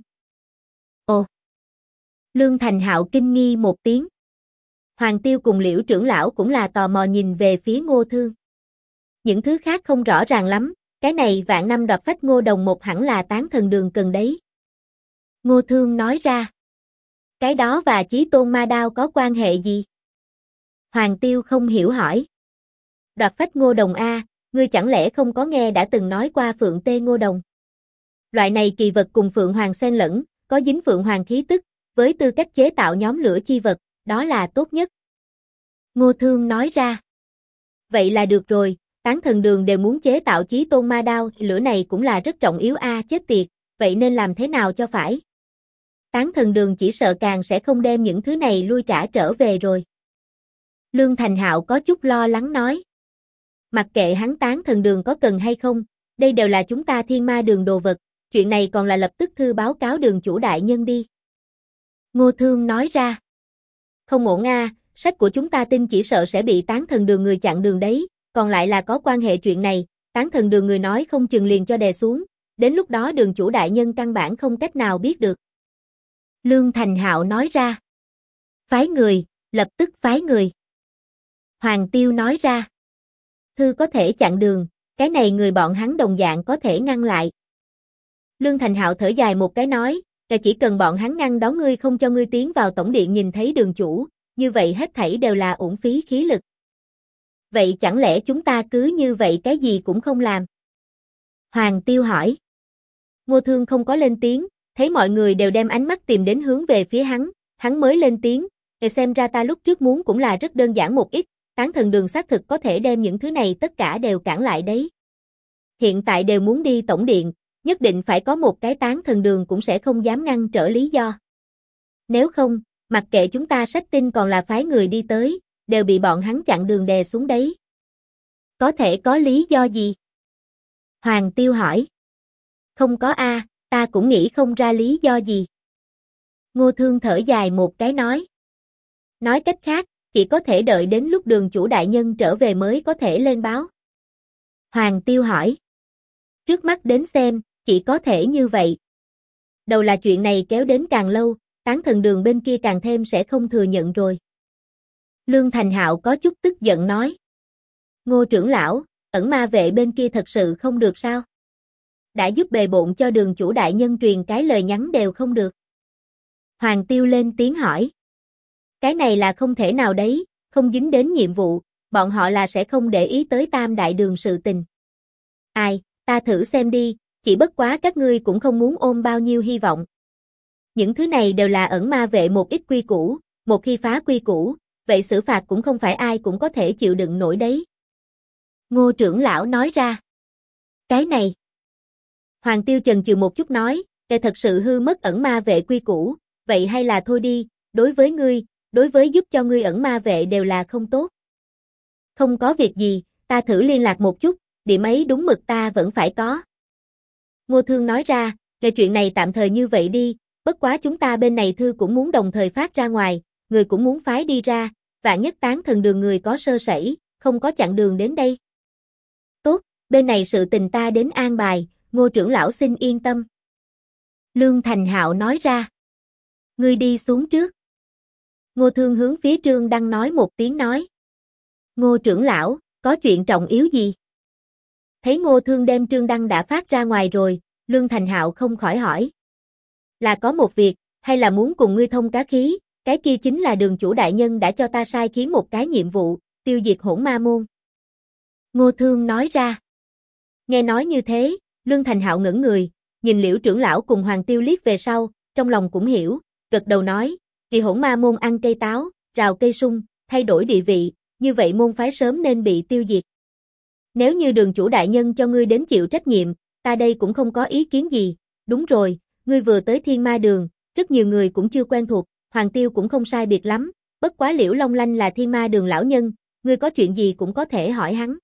Ồ! Lương Thành Hạo kinh nghi một tiếng. Hoàng Tiêu cùng Liễu trưởng lão cũng là tò mò nhìn về phía Ngô Thương. Những thứ khác không rõ ràng lắm, cái này vạn năm đoạt phách ngô đồng một hẳn là tán thần đường cần đấy. Ngô Thương nói ra. Cái đó và chí tôn ma đao có quan hệ gì? Hoàng Tiêu không hiểu hỏi. Đoạt phách ngô đồng ngươi chẳng lẽ không có nghe đã từng nói qua phượng tê ngô đồng? Loại này kỳ vật cùng phượng hoàng xen lẫn, có dính Phượng Hoàng khí tức, với tư cách chế tạo nhóm lửa chi vật, đó là tốt nhất. Ngô Thương nói ra. Vậy là được rồi, Tán Thần Đường đều muốn chế tạo Chí Tôn Ma Đao, lửa này cũng là rất trọng yếu chết tiệt, vậy nên làm thế nào cho phải? Tán Thần Đường chỉ sợ càng sẽ không đem những thứ này lui trả trở về rồi. Lương Thành Hạo có chút lo lắng nói. Mặc kệ hắn Tán Thần Đường có cần hay không, đây đều là chúng ta Thiên Ma Đường đồ vật, chuyện này còn là lập tức thư báo cáo đường chủ đại nhân đi. Ngô Thương nói ra. Không ổn sách của chúng ta tin chỉ sợ sẽ bị Tán Thần Đường người chặn đường đấy, còn lại là có quan hệ chuyện này, Tán Thần Đường người nói không chừng liền cho đè xuống, đến lúc đó đường chủ đại nhân căn bản không cách nào biết được. Lương Thành Hạo nói ra. Phái người, lập tức phái người. Hoàng Tiêu nói ra. Thư có thể chặn đường, cái này người bọn hắn đồng dạng có thể ngăn lại. Lương Thành Hạo thở dài một cái nói, chỉ cần bọn hắn ngăn đón ngươi không cho ngươi tiến vào tổng điện nhìn thấy đường chủ, như vậy hết thảy đều là uổng phí khí lực. Vậy chẳng lẽ chúng ta cứ như vậy cái gì cũng không làm? Hoàng Tiêu hỏi. Ngô Thương không có lên tiếng, thấy mọi người đều đem ánh mắt tìm đến hướng về phía hắn mới lên tiếng, xem ra ta lúc trước muốn cũng là rất đơn giản một ít, Tán Thần Đường xác thực có thể đem những thứ này tất cả đều cản lại đấy. Hiện tại đều muốn đi tổng điện, nhất định phải có một cái Tán Thần Đường cũng sẽ không dám ngăn trở lý do. Nếu không, mặc kệ chúng ta sách tin còn là phái người đi tới, đều bị bọn hắn chặn đường đè xuống đấy. Có thể có lý do gì? Hoàng Tiêu hỏi. Không có ta cũng nghĩ không ra lý do gì. Ngô Thương thở dài một cái nói. Nói cách khác, chỉ có thể đợi đến lúc đường chủ đại nhân trở về mới có thể lên báo. Hoàng Tiêu hỏi. Trước mắt đến xem, chỉ có thể như vậy. Đầu là chuyện này kéo đến càng lâu, Tán Thần Đường bên kia càng thêm sẽ không thừa nhận rồi. Lương Thành Hạo có chút tức giận nói. Ngô trưởng lão, ẩn ma vệ bên kia thật sự không được sao? Đã giúp bề bộn cho đường chủ đại nhân truyền cái lời nhắn đều không được. Hoàng Tiêu lên tiếng hỏi. Cái này là không thể nào đấy, không dính đến nhiệm vụ, bọn họ là sẽ không để ý tới Tam Đại Đường sự tình. Ai, ta thử xem đi, chỉ bất quá các ngươi cũng không muốn ôm bao nhiêu hy vọng. Những thứ này đều là ẩn ma vệ một ít quy củ, một khi phá quy củ, vậy xử phạt cũng không phải ai cũng có thể chịu đựng nổi đấy. Ngô trưởng lão nói ra. Cái này. Hoàng Tiêu chần chừ một chút nói, thật sự hư mất ẩn ma vệ quy củ, vậy hay là thôi đi, đối với ngươi, đối với giúp cho ngươi ẩn ma vệ đều là không tốt. Không có việc gì, ta thử liên lạc một chút, điểm ấy đúng mực ta vẫn phải có. Ngô Thương nói ra, về chuyện này tạm thời như vậy đi, bất quá chúng ta bên này thư cũng muốn đồng thời phát ra ngoài, người cũng muốn phái đi ra, vạn nhất Tán Thần Đường người có sơ sẩy, không có chặn đường đến đây. Tốt, bên này sự tình ta đến an bài, Ngô trưởng lão xin yên tâm. Lương Thành Hạo nói ra. Ngươi đi xuống trước. Ngô Thương hướng phía Trương Đăng nói một tiếng nói. Ngô trưởng lão, có chuyện trọng yếu gì? Thấy Ngô Thương đem Trương Đăng đã phát ra ngoài rồi, Lương Thành Hạo không khỏi hỏi. Là có một việc, hay là muốn cùng ngươi thông cá khí, cái kia chính là đường chủ đại nhân đã cho ta sai khiến một cái nhiệm vụ, tiêu diệt hỗn ma môn. Ngô Thương nói ra. Nghe nói như thế, Lương Thành Hạo ngẩn người, nhìn Liễu trưởng lão cùng Hoàng Tiêu liếc về sau, trong lòng cũng hiểu, gật đầu nói, vì hỗn ma môn ăn cây táo, rào cây sung, thay đổi địa vị, như vậy môn phái sớm nên bị tiêu diệt. Nếu như đường chủ đại nhân cho ngươi đến chịu trách nhiệm, ta đây cũng không có ý kiến gì, đúng rồi, ngươi vừa tới Thiên Ma Đường, rất nhiều người cũng chưa quen thuộc, Hoàng Tiêu cũng không sai biệt lắm, bất quá Liễu Long Lanh là Thiên Ma Đường lão nhân, ngươi có chuyện gì cũng có thể hỏi hắn.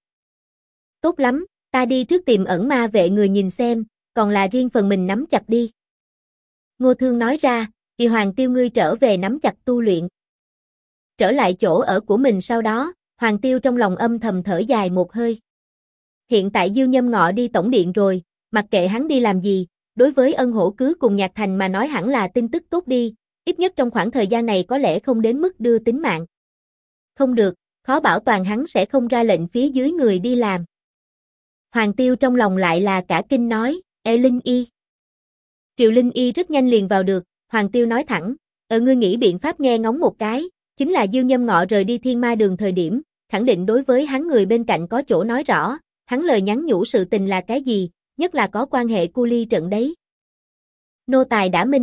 Tốt lắm, ta đi trước tìm ẩn ma vệ người nhìn xem, còn là riêng phần mình nắm chặt đi. Ngô Thương nói ra, thì Hoàng Tiêu ngươi trở về nắm chặt tu luyện. Trở lại chỗ ở của mình sau đó, Hoàng Tiêu trong lòng âm thầm thở dài một hơi. Hiện tại Diêu Nhâm Ngọ đi tổng điện rồi, mặc kệ hắn đi làm gì, đối với Ân Hổ Cứ cùng Nhạc Thành mà nói hẳn là tin tức tốt đi, ít nhất trong khoảng thời gian này có lẽ không đến mức đưa tính mạng. Không được, khó bảo toàn hắn sẽ không ra lệnh phía dưới người đi làm. Hoàng Tiêu trong lòng lại là cả kinh nói, Linh Y. Triệu Linh Y rất nhanh liền vào được, Hoàng Tiêu nói thẳng, ngươi nghĩ biện pháp nghe ngóng một cái, chính là Diêu Nhâm Ngọ rời đi Thiên Ma Đường thời điểm, khẳng định đối với hắn người bên cạnh có chỗ nói rõ, hắn lời nhắn nhủ sự tình là cái gì, nhất là có quan hệ cu ly trận đấy. Nô tài đã minh bạch,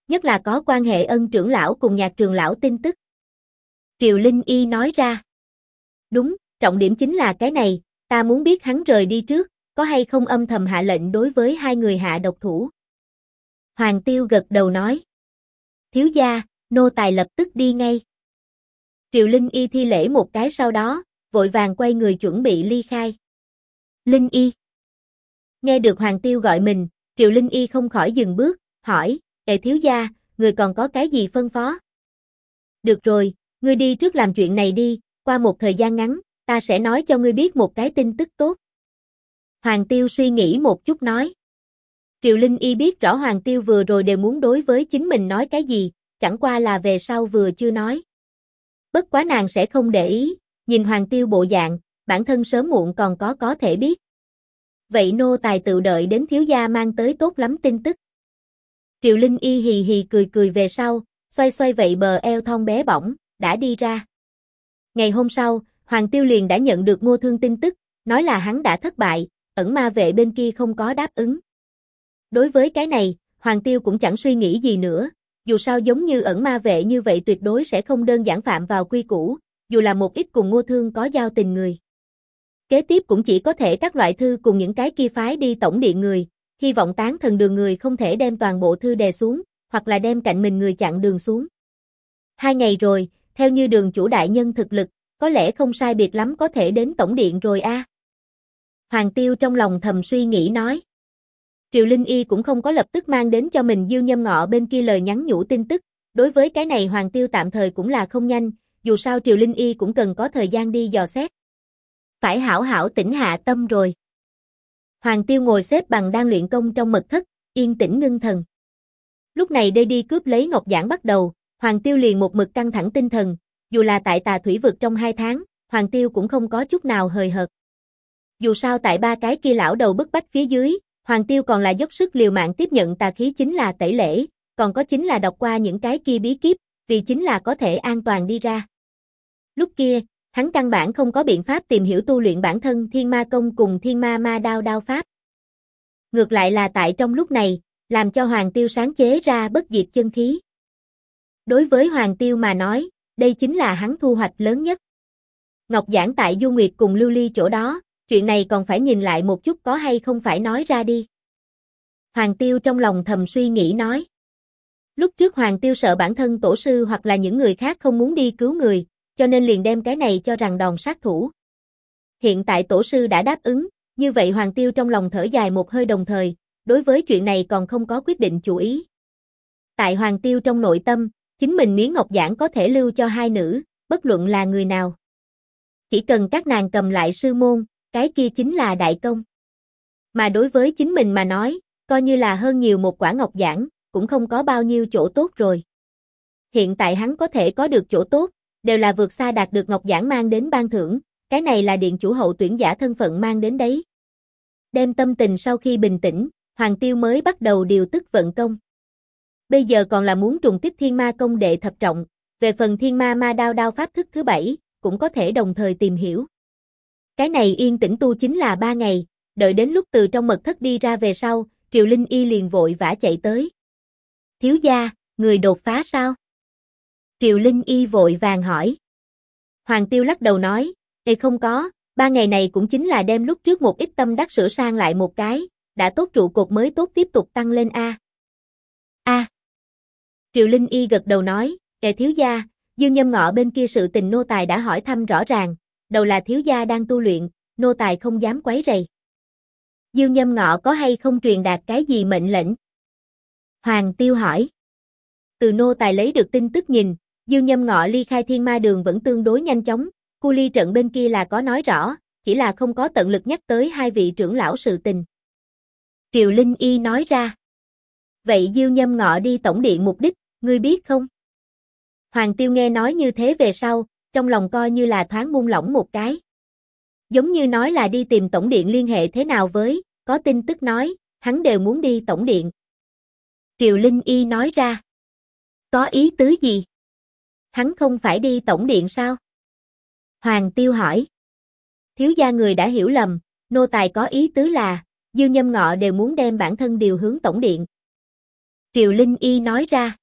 nhất là có quan hệ Ân trưởng lão cùng Nhạc trưởng lão tin tức. Triều Linh Y nói ra. Đúng, trọng điểm chính là cái này, ta muốn biết hắn rời đi trước, có hay không âm thầm hạ lệnh đối với hai người hạ độc thủ. Hoàng Tiêu gật đầu nói. Thiếu gia, nô tài lập tức đi ngay. Triều Linh Y thi lễ một cái sau đó, vội vàng quay người chuẩn bị ly khai. Linh Y. Nghe được Hoàng Tiêu gọi mình, Triều Linh Y không khỏi dừng bước, hỏi, thiếu gia, người còn có cái gì phân phó? Được rồi, ngươi đi trước làm chuyện này đi, qua một thời gian ngắn, ta sẽ nói cho ngươi biết một cái tin tức tốt. Hoàng Tiêu suy nghĩ một chút nói. Triều Linh Y biết rõ Hoàng Tiêu vừa rồi đều muốn đối với chính mình nói cái gì, chẳng qua là về sau vừa chưa nói. Bất quá nàng sẽ không để ý, nhìn Hoàng Tiêu bộ dạng, bản thân sớm muộn còn có thể biết. Vậy nô tài tự đợi đến thiếu gia mang tới tốt lắm tin tức. Triều Linh Y hì hì cười về sau, xoay vậy bờ eo thon bé bỏng, đã đi ra. Ngày hôm sau, Hoàng Tiêu liền đã nhận được Ngô Thương tin tức, nói là hắn đã thất bại, ẩn ma vệ bên kia không có đáp ứng. Đối với cái này, Hoàng Tiêu cũng chẳng suy nghĩ gì nữa, dù sao giống như ẩn ma vệ như vậy tuyệt đối sẽ không đơn giản phạm vào quy củ, dù là một ít cùng Ngô Thương có giao tình người. Kế tiếp cũng chỉ có thể các loại thư cùng những cái kia phái đi tổng điện người, hy vọng Tán Thần Đường người không thể đem toàn bộ thư đè xuống, hoặc là đem cạnh mình người chặn đường xuống. 2 ngày rồi, theo như Đường chủ đại nhân thực lực, có lẽ không sai biệt lắm có thể đến tổng điện rồi a. Hoàng Tiêu trong lòng thầm suy nghĩ nói. Triều Linh Y cũng không có lập tức mang đến cho mình Diêu Nhâm Ngọ bên kia lời nhắn nhủ tin tức, đối với cái này Hoàng Tiêu tạm thời cũng là không nhanh, dù sao Triều Linh Y cũng cần có thời gian đi dò xét. Phải hảo hảo tĩnh hạ tâm rồi. Hoàng Tiêu ngồi xếp bằng đang luyện công trong mật thất, yên tĩnh ngưng thần. Lúc này đây đi cướp lấy ngọc giản bắt đầu, Hoàng Tiêu liền một mực căng thẳng tinh thần, dù là tại Tà Thủy vực trong 2 tháng, Hoàng Tiêu cũng không có chút nào hời hợt. Dù sao tại 3 cái kia lão đầu bức bách phía dưới, Hoàng Tiêu còn là dốc sức liều mạng tiếp nhận tà khí chính là tẩy lễ, còn có chính là đọc qua những cái kia bí kíp, vì chính là có thể an toàn đi ra. Lúc kia, hắn căn bản không có biện pháp tìm hiểu tu luyện bản thân Thiên Ma Công cùng Thiên Ma Ma đao pháp. Ngược lại là tại trong lúc này, làm cho Hoàng Tiêu sáng chế ra bất diệt chân khí. Đối với Hoàng Tiêu mà nói, đây chính là hắn thu hoạch lớn nhất. Ngọc giản tại Du Nguyệt cùng Lưu Ly chỗ đó, chuyện này còn phải nhìn lại một chút có hay không phải nói ra đi. Hoàng Tiêu trong lòng thầm suy nghĩ nói. Lúc trước Hoàng Tiêu sợ bản thân tổ sư hoặc là những người khác không muốn đi cứu người, cho nên liền đem cái này cho rằng đòn sát thủ. Hiện tại tổ sư đã đáp ứng, như vậy Hoàng Tiêu trong lòng thở dài một hơi đồng thời, đối với chuyện này còn không có quyết định chủ ý. Tại Hoàng Tiêu trong nội tâm, chính mình miếng ngọc giản có thể lưu cho 2 nữ, bất luận là người nào. Chỉ cần các nàng cầm lại sư môn, cái kia chính là đại công. Mà đối với chính mình mà nói, coi như là hơn nhiều một quả ngọc giản, cũng không có bao nhiêu chỗ tốt rồi. Hiện tại hắn có thể có được chỗ tốt, đều là vượt xa đạt được ngọc giản mang đến ban thưởng, cái này là điện chủ hậu tuyển giả thân phận mang đến đấy. Đem tâm tình sau khi bình tĩnh, Hoàng Tiêu mới bắt đầu điều tức vận công. Bây giờ còn là muốn trùng kích Thiên Ma Công đệ thập trọng, về phần Thiên Ma Ma đao pháp thức thứ 7, cũng có thể đồng thời tìm hiểu. Cái này yên tĩnh tu chính là 3 ngày, đợi đến lúc từ trong mật thất đi ra về sau, Triều Linh Y liền vội vã chạy tới. Thiếu gia, người đột phá sao? Triều Linh Y vội vàng hỏi. Hoàng Tiêu lắc đầu nói, không có, 3 ngày này cũng chính là đem lúc trước một ít tâm đắc sửa sang lại một cái, đã tốt trụ cột mới tốt tiếp tục tăng lên a. Triều Linh Y gật đầu nói, thiếu gia, Dương Nhâm Ngọ bên kia sự tình nô tài đã hỏi thăm rõ ràng, đầu là thiếu gia đang tu luyện, nô tài không dám quấy rầy. Dương Nhâm Ngọ có hay không truyền đạt cái gì mệnh lệnh? Hoàng Tiêu hỏi. Từ nô tài lấy được tin tức nhìn, Dương Nhâm Ngọ ly khai Thiên Ma Đường vẫn tương đối nhanh chóng, Cu Ly trận bên kia là có nói rõ, chỉ là không có tận lực nhắc tới 2 vị trưởng lão sự tình. Triều Linh Y nói ra. Vậy Dương Nhâm Ngọ đi tổng điện mục đích, ngươi biết không? Hoàng Tiêu nghe nói như thế về sau, trong lòng coi như là thoáng buông lỏng một cái. Giống như nói là đi tìm tổng điện liên hệ thế nào với, có tin tức nói, hắn đều muốn đi tổng điện. Triều Linh Y nói ra. Có ý tứ gì? Hắn không phải đi tổng điện sao? Hoàng Tiêu hỏi. Thiếu gia người đã hiểu lầm, nô tài có ý tứ là, Dương Nhâm Ngọ đều muốn đem bản thân điều hướng tổng điện. Triều Linh Y nói ra.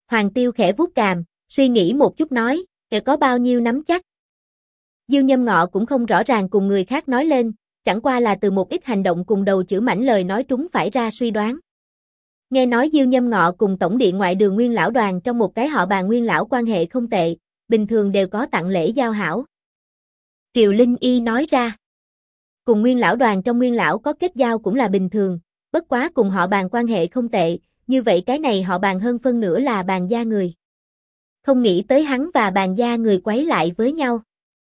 Hoàng Tiêu khẽ vuốt cằm, suy nghĩ một chút nói, có bao nhiêu nắm chắc. Diêu Nhâm Ngọ cũng không rõ ràng cùng người khác nói lên, chẳng qua là từ một ít hành động cùng đầu chữ mảnh lời nói trúng phải ra suy đoán. Nghe nói Diêu Nhâm Ngọ cùng tổng điện ngoại đường Nguyên lão đoàn trong một cái họ Bàn Nguyên lão quan hệ không tệ, bình thường đều có tặng lễ giao hảo. Triều Linh Y nói ra. Cùng Nguyên lão đoàn trong Nguyên lão có kết giao cũng là bình thường, bất quá cùng họ Bàn quan hệ không tệ, như vậy cái này họ Bàn hơn phân nửa là Bàn gia người. Không nghĩ tới hắn và Bàn gia người quấy lại với nhau.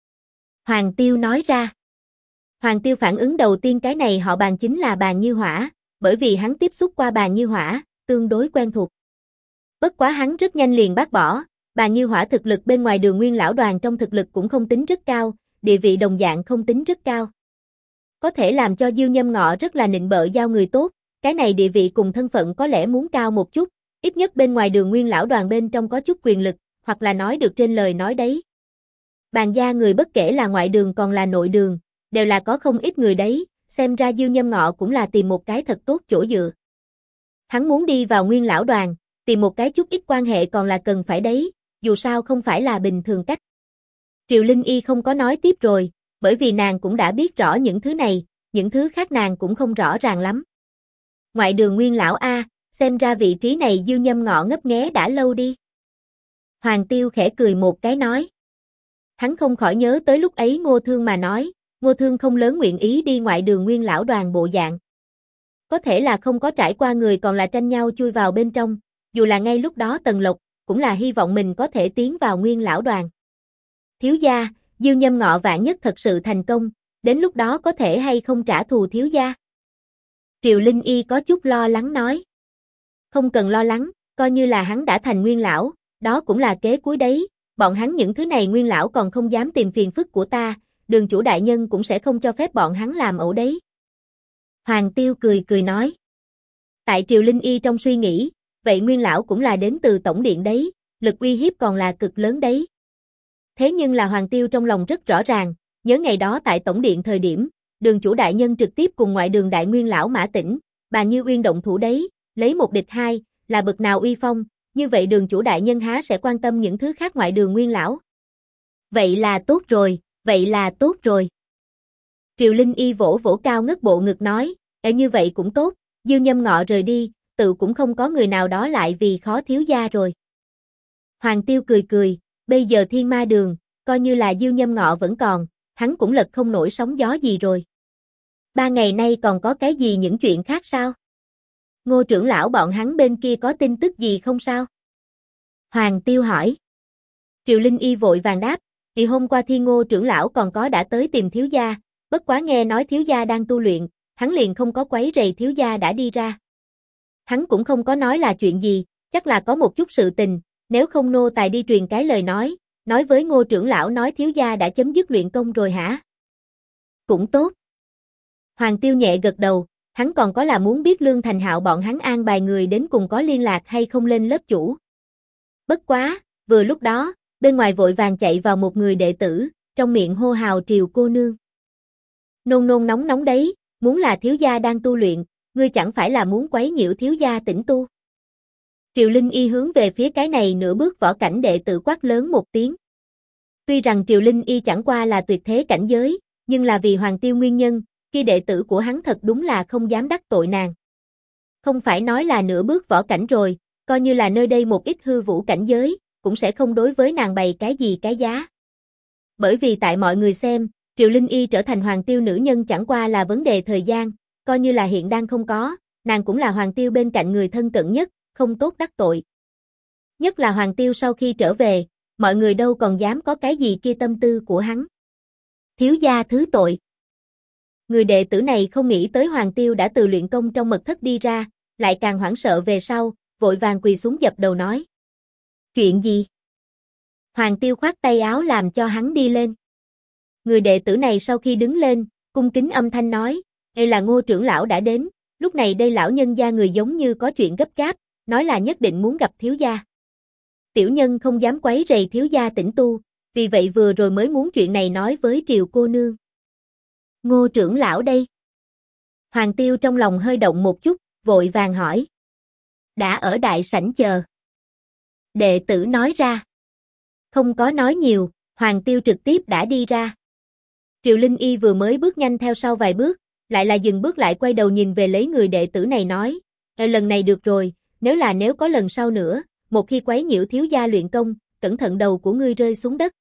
Hoàng Tiêu nói ra. Hoàng Tiêu phản ứng đầu tiên cái này họ Bàn chính là Bàn Như Hỏa, bởi vì hắn tiếp xúc qua Bàn Như Hỏa, tương đối quen thuộc. Bất quá hắn rất nhanh liền bác bỏ, Bàn Như Hỏa thực lực bên ngoài đường Nguyên lão đoàn trong thực lực cũng không tính rất cao, địa vị đồng dạng không tính rất cao. Có thể làm cho Diêu Nhâm Ngọ rất là nịnh bợ giao người tốt, cái này địa vị cùng thân phận có lẽ muốn cao một chút, ít nhất bên ngoài đường Nguyên lão đoàn bên trong có chút quyền lực, hoặc là nói được trên lời nói đấy. Bàn gia người bất kể là ngoại đường còn là nội đường, đều là có không ít người đấy, xem ra Diêu Nhâm Ngọ cũng là tìm một cái thật tốt chỗ dựa. Hắn muốn đi vào Nguyên lão đoàn, tìm một cái chút ít quan hệ còn là cần phải đấy, dù sao không phải là bình thường cách. Triều Linh Y không có nói tiếp rồi, bởi vì nàng cũng đã biết rõ những thứ này, những thứ khác nàng cũng không rõ ràng lắm. Ngoại đường Nguyên lão A, xem ra vị trí này Diêu Nhâm Ngọ ngấp nghé đã lâu đi. Hoàng Tiêu khẽ cười một cái nói. Hắn không khỏi nhớ tới lúc ấy Ngô Thương mà nói, Ngô Thương không lớn nguyện ý đi ngoại đường Nguyên lão đoàn bộ dạng. Có thể là không có trải qua người còn là tranh nhau chui vào bên trong, dù là ngay lúc đó Tần Lộc, cũng là hy vọng mình có thể tiến vào Nguyên lão đoàn. Thiếu gia, Diêu Nhâm Ngọ vạn nhất thật sự thành công, đến lúc đó có thể hay không trả thù thiếu gia? Triều Linh Y có chút lo lắng nói. Không cần lo lắng, coi như là hắn đã thành Nguyên lão, đó cũng là kế cuối đấy, bọn hắn những thứ này Nguyên lão còn không dám tìm phiền phức của ta, đường chủ đại nhân cũng sẽ không cho phép bọn hắn làm ẩu đấy. Hoàng Tiêu cười cười nói. Tại Triều Linh Y trong suy nghĩ, vậy Nguyên lão cũng là đến từ tổng điện đấy, lực uy hiếp còn là cực lớn đấy. Thế nhưng là Hoàng Tiêu trong lòng rất rõ ràng, nhớ ngày đó tại tổng điện thời điểm, đường chủ đại nhân trực tiếp cùng ngoại đường đại Nguyên lão Mã Tĩnh, bà Như Uyên động thủ đấy, lấy một địch hai, là bậc nào uy phong, như vậy đường chủ đại nhân há sẽ quan tâm những thứ khác ngoại đường Nguyên lão. Vậy là tốt rồi, vậy là tốt rồi. Triều Linh Y vỗ vỗ cao ngất bộ ngực nói, như vậy cũng tốt, Diêu Nhâm Ngọ rời đi, tự cũng không có người nào đó lại vì khó thiếu gia rồi. Hoàng Tiêu cười cười, bây giờ Thiên Ma Đường, coi như là Diêu Nhâm Ngọ vẫn còn, hắn cũng lật không nổi sóng gió gì rồi. 3 ngày nay còn có cái gì những chuyện khác sao? Ngô trưởng lão bọn hắn bên kia có tin tức gì không sao? Hoàng Tiêu hỏi. Triều Linh Y vội vàng đáp, thì hôm qua Thiên Ngô trưởng lão còn có đã tới tìm thiếu gia, bất quá nghe nói thiếu gia đang tu luyện, hắn liền không có quấy rầy thiếu gia đã đi ra. Hắn cũng không có nói là chuyện gì, chắc là có một chút sự tình, nếu không nô tài đi truyền cái lời nói với Ngô trưởng lão nói thiếu gia đã chấm dứt luyện công rồi hả? Cũng tốt. Hoàng Tiêu nhẹ gật đầu, hắn còn có là muốn biết Lương Thành Hạo bọn hắn an bài người đến cùng có liên lạc hay không lên lớp chủ. Bất quá, vừa lúc đó, bên ngoài vội vàng chạy vào một người đệ tử, trong miệng hô hào Triều cô nương. Nôn nôn nóng nóng đấy, muốn là thiếu gia đang tu luyện, ngươi chẳng phải là muốn quấy nhiễu thiếu gia tĩnh tu. Triều Linh Y hướng về phía cái này nửa bước võ cảnh đệ tử quát lớn một tiếng. Tuy rằng Triều Linh Y chẳng qua là tuyệt thế cảnh giới, nhưng là vì Hoàng Tiêu nguyên nhân, khi đệ tử của hắn thật đúng là không dám đắc tội nàng. Không phải nói là nửa bước võ cảnh rồi, coi như là nơi đây một ít hư vũ cảnh giới, cũng sẽ không đối với nàng bày cái gì cái giá. Bởi vì tại mọi người xem, Triều Linh Y trở thành Hoàng Tiêu nữ nhân chẳng qua là vấn đề thời gian, coi như là hiện đang không có, nàng cũng là Hoàng Tiêu bên cạnh người thân cận nhất, không tốt đắc tội. Nhất là Hoàng Tiêu sau khi trở về, mọi người đâu còn dám có cái gì kia tâm tư của hắn. Thiếu gia thứ tội. Người đệ tử này không nghĩ tới Hoàng Tiêu đã từ luyện công trong mật thất đi ra, lại càng hoảng sợ về sau, vội vàng quỳ xuống dập đầu nói. Chuyện gì? Hoàng Tiêu khoát tay áo làm cho hắn đi lên. Người đệ tử này sau khi đứng lên, cung kính âm thanh nói, đây là Ngô trưởng lão đã đến, lúc này đây lão nhân gia người giống như có chuyện gấp gáp, nói là nhất định muốn gặp thiếu gia. Tiểu nhân không dám quấy rầy thiếu gia tĩnh tu, vì vậy vừa rồi mới muốn chuyện này nói với Triều cô nương. Ngô trưởng lão đây. Hoàng Tiêu trong lòng hơi động một chút, vội vàng hỏi. Đã ở đại sảnh chờ. Đệ tử nói ra. Không có nói nhiều, Hoàng Tiêu trực tiếp đã đi ra. Triệu Linh Y vừa mới bước nhanh theo sau vài bước, lại là dừng bước lại quay đầu nhìn về lấy người đệ tử này nói, lần này được rồi, nếu có lần sau nữa, một khi quấy nhiễu thiếu gia luyện công, cẩn thận đầu của ngươi rơi xuống đất.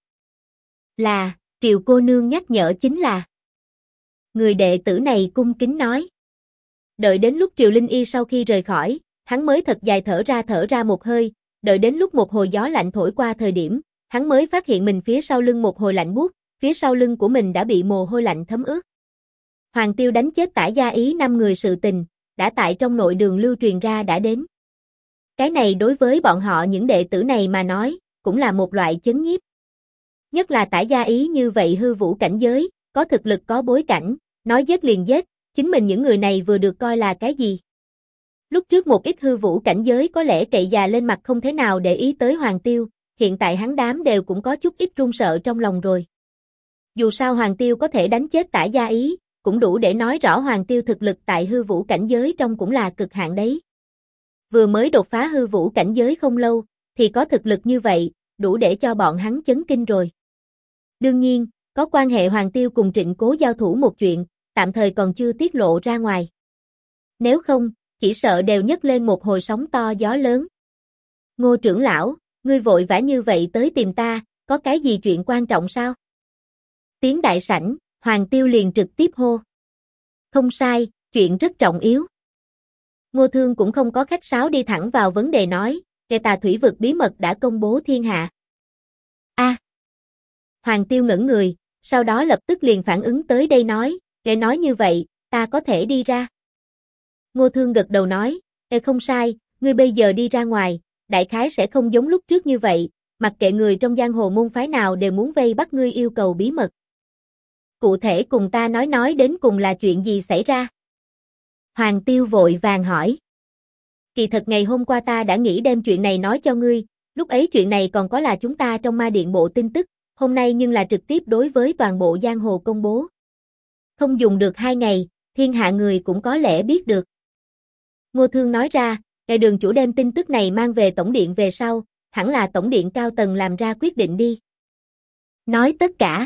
Là, Triệu cô nương nhắc nhở chính là. Người đệ tử này cung kính nói. Đợi đến lúc Triệu Linh Y sau khi rời khỏi, hắn mới thật dài thở ra một hơi, đợi đến lúc một hồi gió lạnh thổi qua thời điểm, hắn mới phát hiện mình phía sau lưng một hồi lạnh buốt, phía sau lưng của mình đã bị mồ hôi lạnh thấm ướt. Hoàng Tiêu đánh chết Tả Gia Ý 5 người sự tình, đã tại trong nội đường lưu truyền ra đã đến. Cái này đối với bọn họ những đệ tử này mà nói, cũng là một loại chấn nhiếp. Nhất là Tả Gia Ý như vậy hư vũ cảnh giới, có thực lực có bối cảnh, nói giết liền giết, chính mình những người này vừa được coi là cái gì. Lúc trước một ít hư vũ cảnh giới có lẽ cậy già lên mặt không thế nào để ý tới Hoàng Tiêu, hiện tại hắn đám đều cũng có chút ít run sợ trong lòng rồi. Dù sao Hoàng Tiêu có thể đánh chết Tả Gia Ý, cũng đủ để nói rõ Hoàng Tiêu thực lực tại hư vũ cảnh giới trong cũng là cực hạn đấy. Vừa mới đột phá hư vũ cảnh giới không lâu, thì có thực lực như vậy, đủ để cho bọn hắn chấn kinh rồi. Đương nhiên, có quan hệ Hoàng Tiêu cùng Trịnh Cố giao thủ một chuyện, tạm thời còn chưa tiết lộ ra ngoài. Nếu không, chỉ sợ đều nhấc lên một hồi sóng to gió lớn. Ngô trưởng lão, ngươi vội vã như vậy tới tìm ta, có cái gì chuyện quan trọng sao? Tiến đại sảnh, Hoàng Tiêu liền trực tiếp hô. Không sai, chuyện rất trọng yếu. Ngô Thương cũng không có khách sáo đi thẳng vào vấn đề nói, Kẻ Tà Thủy Vực bí mật đã công bố thiên hạ. A. Hoàng Tiêu ngẩn người, sau đó lập tức liền phản ứng tới đây nói, Kẻ nói như vậy, ta có thể đi ra. Ngô Thương gật đầu nói, không sai, ngươi bây giờ đi ra ngoài, đại khái sẽ không giống lúc trước như vậy, mặc kệ người trong giang hồ môn phái nào đều muốn vây bắt ngươi yêu cầu bí mật. Cụ thể cùng ta nói đến cùng là chuyện gì xảy ra? Hoàng Tiêu vội vàng hỏi. Kỳ thật ngày hôm qua ta đã nghĩ đem chuyện này nói cho ngươi, lúc ấy chuyện này còn có là chúng ta trong ma điện bộ tin tức, hôm nay nhưng là trực tiếp đối với toàn bộ giang hồ công bố. Không dùng được 2 ngày, thiên hạ người cũng có lẽ biết được. Ngô Thương nói ra, ngày đường chủ đem tin tức này mang về tổng điện về sau, hẳn là tổng điện cao tầng làm ra quyết định đi. Nói tất cả.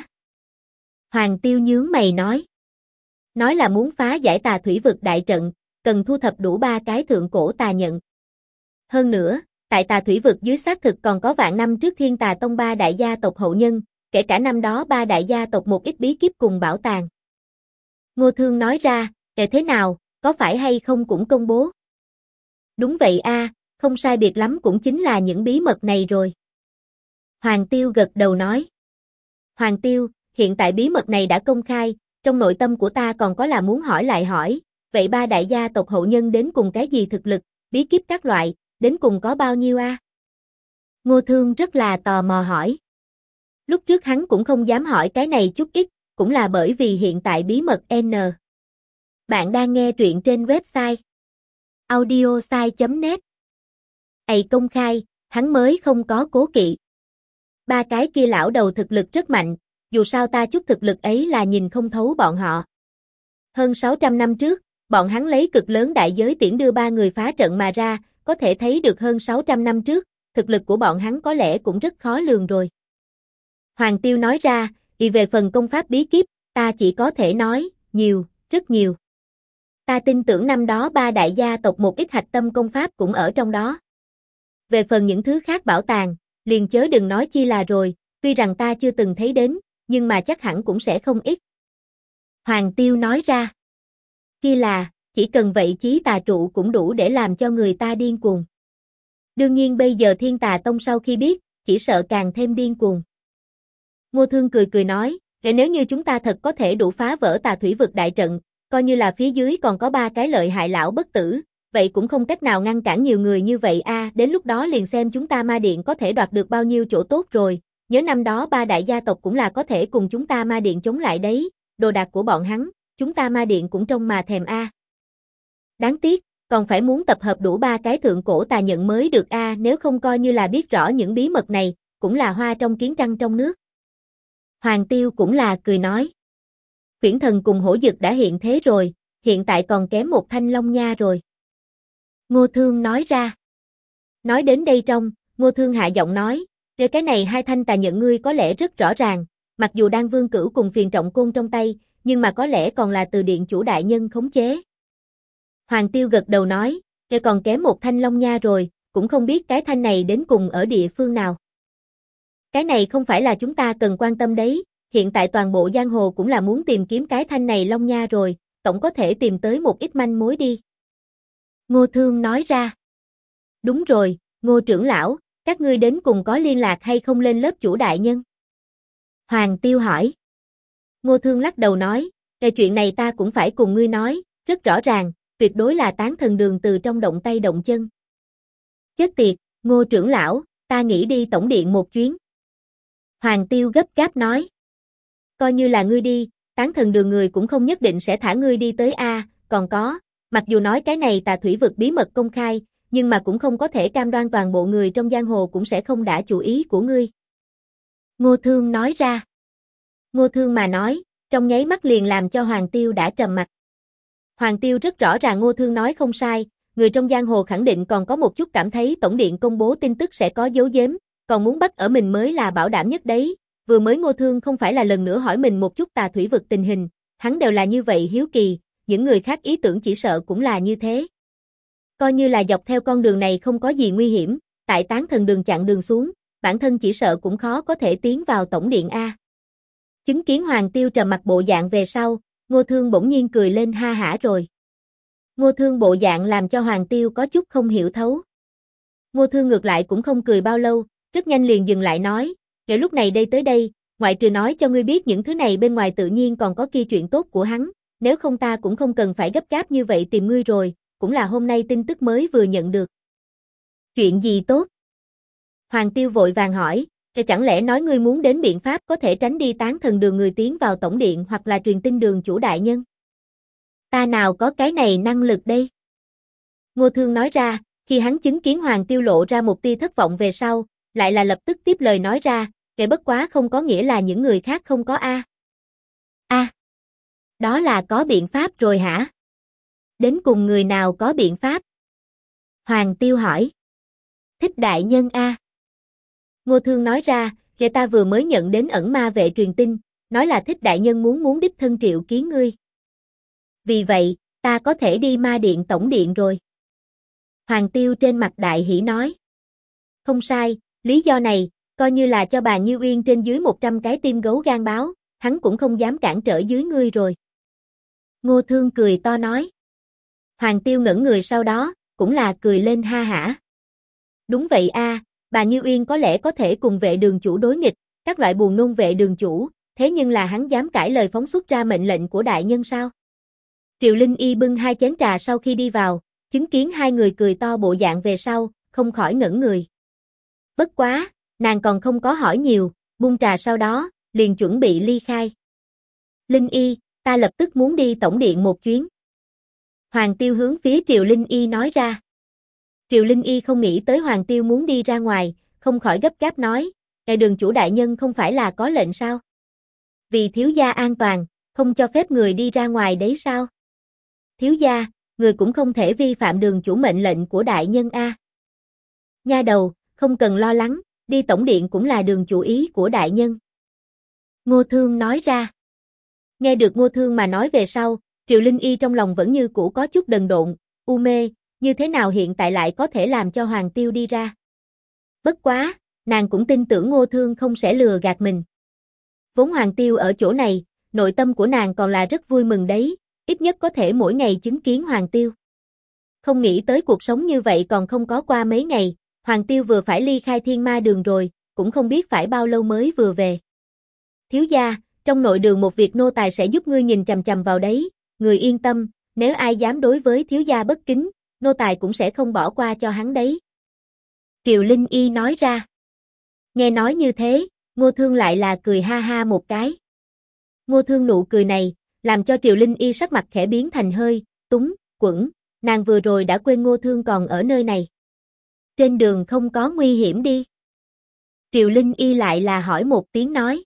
Hoàng Tiêu nhướng mày nói. Nói là muốn phá giải Tà Thủy Vực đại trận, cần thu thập đủ 3 cái thượng cổ tà nhận. Hơn nữa, tại Tà Thủy Vực dưới xác thực còn có vạn năm trước Thiên Tà Tông 3 đại gia tộc hậu nhân, kể cả năm đó 3 đại gia tộc một ít bí kíp cùng bảo tàng. Ngô Thương nói ra, thế nào, có phải hay không cũng công bố? Đúng vậy a, không sai biệt lắm cũng chính là những bí mật này rồi. Hoàng Tiêu gật đầu nói. Hoàng Tiêu, hiện tại bí mật này đã công khai, trong nội tâm của ta còn có là muốn hỏi lại hỏi, vậy 3 đại gia tộc hậu nhân đến cùng cái gì thực lực, bí kíp các loại, đến cùng có bao nhiêu a? Ngô Thương rất là tò mò hỏi. Lúc trước hắn cũng không dám hỏi cái này chút ít, cũng là bởi vì hiện tại bí mật N. Bạn đang nghe truyện trên website audiosai.net. Công khai, hắn mới không có cố kỵ. 3 cái kia lão đầu thực lực rất mạnh, dù sao ta chút thực lực ấy là nhìn không thấu bọn họ. Hơn 600 năm trước, bọn hắn lấy cực lớn đại giới tiễn đưa 3 người phá trận mà ra, có thể thấy được hơn 600 năm trước, thực lực của bọn hắn có lẽ cũng rất khó lường rồi. Hoàng Tiêu nói ra, về phần công pháp bí kíp, ta chỉ có thể nói, nhiều, rất nhiều. Ta tin tưởng năm đó 3 đại gia tộc một ít hạch tâm công pháp cũng ở trong đó. Về phần những thứ khác bảo tàng, liền chớ đừng nói chi là rồi, tuy rằng ta chưa từng thấy đến, nhưng mà chắc hẳn cũng sẽ không ít. Hoàng Tiêu nói ra. Chi là, chỉ cần vậy chí tà trụ cũng đủ để làm cho người ta điên cuồng. Đương nhiên bây giờ Thiên Tà Tông sau khi biết, chỉ sợ càng thêm điên cuồng. Ngô Thương cười nói, nếu như chúng ta thật có thể đủ phá vỡ Tà Thủy Vực đại trận, coi như là phía dưới còn có 3 cái lợi hại lão bất tử, vậy cũng không cách nào ngăn cản nhiều người như vậy a, đến lúc đó liền xem chúng ta ma điện có thể đoạt được bao nhiêu chỗ tốt rồi, nhớ năm đó 3 đại gia tộc cũng là có thể cùng chúng ta ma điện chống lại đấy, đồ đạc của bọn hắn, chúng ta ma điện cũng trông mà thèm a. Đáng tiếc, còn phải muốn tập hợp đủ 3 cái thượng cổ tà nhận mới được a, nếu không coi như là biết rõ những bí mật này, cũng là hoa trong kiến trăng trong nước. Hoàng Tiêu cũng là cười nói. Quyển thần cùng hổ dực đã hiện thế rồi, hiện tại còn kém một thanh long nha rồi. Ngô Thương nói ra. Nói đến đây trong, Ngô Thương hạ giọng nói, về cái này hai thanh tà nhận ngươi có lẽ rất rõ ràng, mặc dù đang vương cửu cùng phiền trọng côn trong tay, nhưng mà có lẽ còn là từ điện chủ đại nhân khống chế. Hoàng Tiêu gật đầu nói, để còn kém một thanh long nha rồi, cũng không biết cái thanh này đến cùng ở địa phương nào. Cái này không phải là chúng ta cần quan tâm đấy, hiện tại toàn bộ giang hồ cũng là muốn tìm kiếm cái thanh này long nha rồi, tổng có thể tìm tới một ít manh mối đi. Ngô Thương nói ra. Đúng rồi, Ngô trưởng lão, các ngươi đến cùng có liên lạc hay không lên lớp chủ đại nhân? Hoàng Tiêu hỏi. Ngô Thương lắc đầu nói, cái chuyện này ta cũng phải cùng ngươi nói, rất rõ ràng, tuyệt đối là Tán Thần Đường từ trong động tay động chân. Chết tiệt, Ngô trưởng lão, ta nghĩ đi tổng điện một chuyến. Hoàng Tiêu gấp gáp nói. Coi như là ngươi đi, Tán Thần Đường người cũng không nhất định sẽ thả ngươi đi tới A, còn có, mặc dù nói cái này Tà Thủy Vực bí mật công khai, nhưng mà cũng không có thể cam đoan toàn bộ người trong giang hồ cũng sẽ không đả chủ ý của ngươi. Ngô Thương nói ra. Ngô Thương mà nói, trong nháy mắt liền làm cho Hoàng Tiêu đã trầm mặt. Hoàng Tiêu rất rõ ràng Ngô Thương nói không sai, người trong giang hồ khẳng định còn có một chút cảm thấy tổng điện công bố tin tức sẽ có giấu giếm, còn muốn bắt ở mình mới là bảo đảm nhất đấy. Vừa mới Ngô Thương không phải là lần nữa hỏi mình một chút Tà Thủy Vực tình hình, hắn đều là như vậy hiếu kỳ, những người khác ý tưởng chỉ sợ cũng là như thế. Coi như là dọc theo con đường này không có gì nguy hiểm, tại Tán Thần Đường chặn đường xuống, bản thân chỉ sợ cũng khó có thể tiến vào tổng điện A. Chứng kiến Hoàng Tiêu trầm mặt bộ dạng về sau, Ngô Thương bỗng nhiên cười lên ha hả rồi. Ngô Thương bộ dạng làm cho Hoàng Tiêu có chút không hiểu thấu. Ngô Thương ngược lại cũng không cười bao lâu, rất nhanh liền dừng lại nói, kể lúc này đây tới đây, ngoại trừ nói cho ngươi biết những thứ này bên ngoài tự nhiên còn có kia chuyện tốt của hắn, nếu không ta cũng không cần phải gấp gáp như vậy tìm ngươi rồi, cũng là hôm nay tin tức mới vừa nhận được. Chuyện gì tốt? Hoàng Tiêu vội vàng hỏi, chẳng lẽ nói ngươi muốn đến biện pháp có thể tránh đi Tán Thần Đường người tiến vào tổng điện hoặc là truyền tin đường chủ đại nhân? Ta nào có cái này năng lực đây? Ngô Thương nói ra, khi hắn chứng kiến Hoàng Tiêu lộ ra một tia thất vọng về sau, lại là lập tức tiếp lời nói ra, kể bất quá không có nghĩa là những người khác không có A. A. Đó là có biện pháp rồi hả? Đến cùng người nào có biện pháp? Hoàng Tiêu hỏi. Thích đại nhân A. Ngô Thương nói ra, kể ta vừa mới nhận đến ẩn ma vệ truyền tin, nói là Thích đại nhân muốn đích thân triệu kiến ngươi. Vì vậy, ta có thể đi ma điện tổng điện rồi. Hoàng Tiêu trên mặt đại hỉ nói. Không sai, lý do này, coi như là cho bà Như Uyên trên dưới 100 cái tim gấu gan báo, hắn cũng không dám cản trở dưới ngươi rồi. Ngô Thương cười to nói. Hoàng Tiêu ngẩn người sau đó, cũng là cười lên ha hả. Đúng vậy a, bà Như Uyên có lẽ có thể cùng vệ đường chủ đối nghịch, các loại buồn nôn vệ đường chủ, thế nhưng là hắn dám cãi lời phóng xuất ra mệnh lệnh của đại nhân sao? Triệu Linh Y bưng hai chén trà sau khi đi vào, chứng kiến hai người cười to bộ dạng về sau, không khỏi ngẩn người. Bất quá, nàng còn không có hỏi nhiều, buông trà sau đó, liền chuẩn bị ly khai. Linh Y, ta lập tức muốn đi tổng điện một chuyến. Hoàng Tiêu hướng phía Triệu Linh Y nói ra. Triệu Linh Y không nghĩ tới Hoàng Tiêu muốn đi ra ngoài, không khỏi gấp gáp nói, ngài đường chủ đại nhân không phải là có lệnh sao? Vì thiếu gia an toàn, không cho phép người đi ra ngoài đấy sao? Thiếu gia, người cũng không thể vi phạm đường chủ mệnh lệnh của đại nhân a. Nha đầu, không cần lo lắng, đi tổng điện cũng là đường chủ ý của đại nhân. Ngô Thương nói ra. Nghe được Ngô Thương mà nói về sau, Triệu Linh Y trong lòng vẫn như cũ có chút đần độn, u mê, như thế nào hiện tại lại có thể làm cho Hoàng Tiêu đi ra. Bất quá, nàng cũng tin tưởng Ngô Thương không sẽ lừa gạt mình. Vốn Hoàng Tiêu ở chỗ này, nội tâm của nàng còn là rất vui mừng đấy, ít nhất có thể mỗi ngày chứng kiến Hoàng Tiêu. Không nghĩ tới cuộc sống như vậy còn không có qua mấy ngày, Hoàng Tiêu vừa phải ly khai Thiên Ma Đường rồi, cũng không biết phải bao lâu mới vừa về. Thiếu gia, trong nội đường một việc nô tài sẽ giúp ngươi nhìn chằm chằm vào đấy, người yên tâm, nếu ai dám đối với thiếu gia bất kính, nô tài cũng sẽ không bỏ qua cho hắn đấy. Triệu Linh Y nói ra. Nghe nói như thế, Ngô Thương lại là cười ha ha một cái. Ngô Thương nụ cười này, làm cho Triệu Linh Y sắc mặt khẽ biến thành hơi, túng, quẫn, nàng vừa rồi đã quên Ngô Thương còn ở nơi này. Trên đường không có nguy hiểm đi. Triệu Linh Y lại là hỏi một tiếng nói.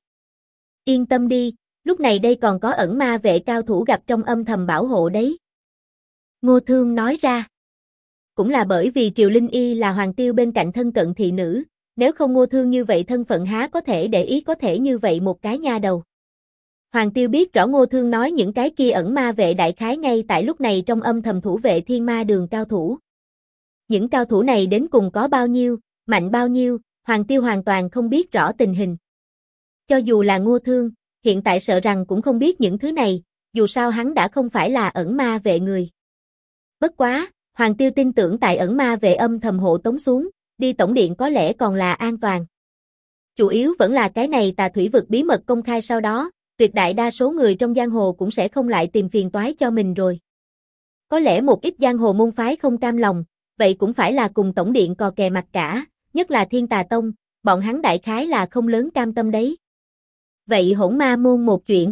Yên tâm đi, lúc này đây còn có ẩn ma vệ cao thủ gặp trong âm thầm bảo hộ đấy. Ngô Thương nói ra. cũng là bởi vì Triều Linh Y là Hoàng Tiêu bên cạnh thân cận thị nữ, nếu không Ngô Thương như vậy thân phận há có thể để ý có thể như vậy một cái nha đầu. Hoàng Tiêu biết rõ Ngô Thương nói những cái kia ẩn ma vệ đại khái ngay tại lúc này trong âm thầm thủ vệ Thiên Ma Đường cao thủ. Những cao thủ này đến cùng có bao nhiêu, mạnh bao nhiêu, Hoàng Tiêu hoàn toàn không biết rõ tình hình. Cho dù là Ngô Thương, hiện tại sợ rằng cũng không biết những thứ này, dù sao hắn đã không phải là ẩn ma vệ người. Bất quá, Hoàng Tiêu tin tưởng tại ẩn ma vệ âm thầm hộ tống xuống, đi tổng điện có lẽ còn là an toàn. Chủ yếu vẫn là cái này Tà Thủy vực bí mật công khai sau đó, tuyệt đại đa số người trong giang hồ cũng sẽ không lại tìm phiền toái cho mình rồi. Có lẽ một ít giang hồ môn phái không cam lòng, vậy cũng phải là cùng tổng điện cò kè mặt cả, nhất là Thiên Tà Tông, bọn hắn đại khái là không lớn cam tâm đấy. Vậy Hỗn Ma môn một chuyện.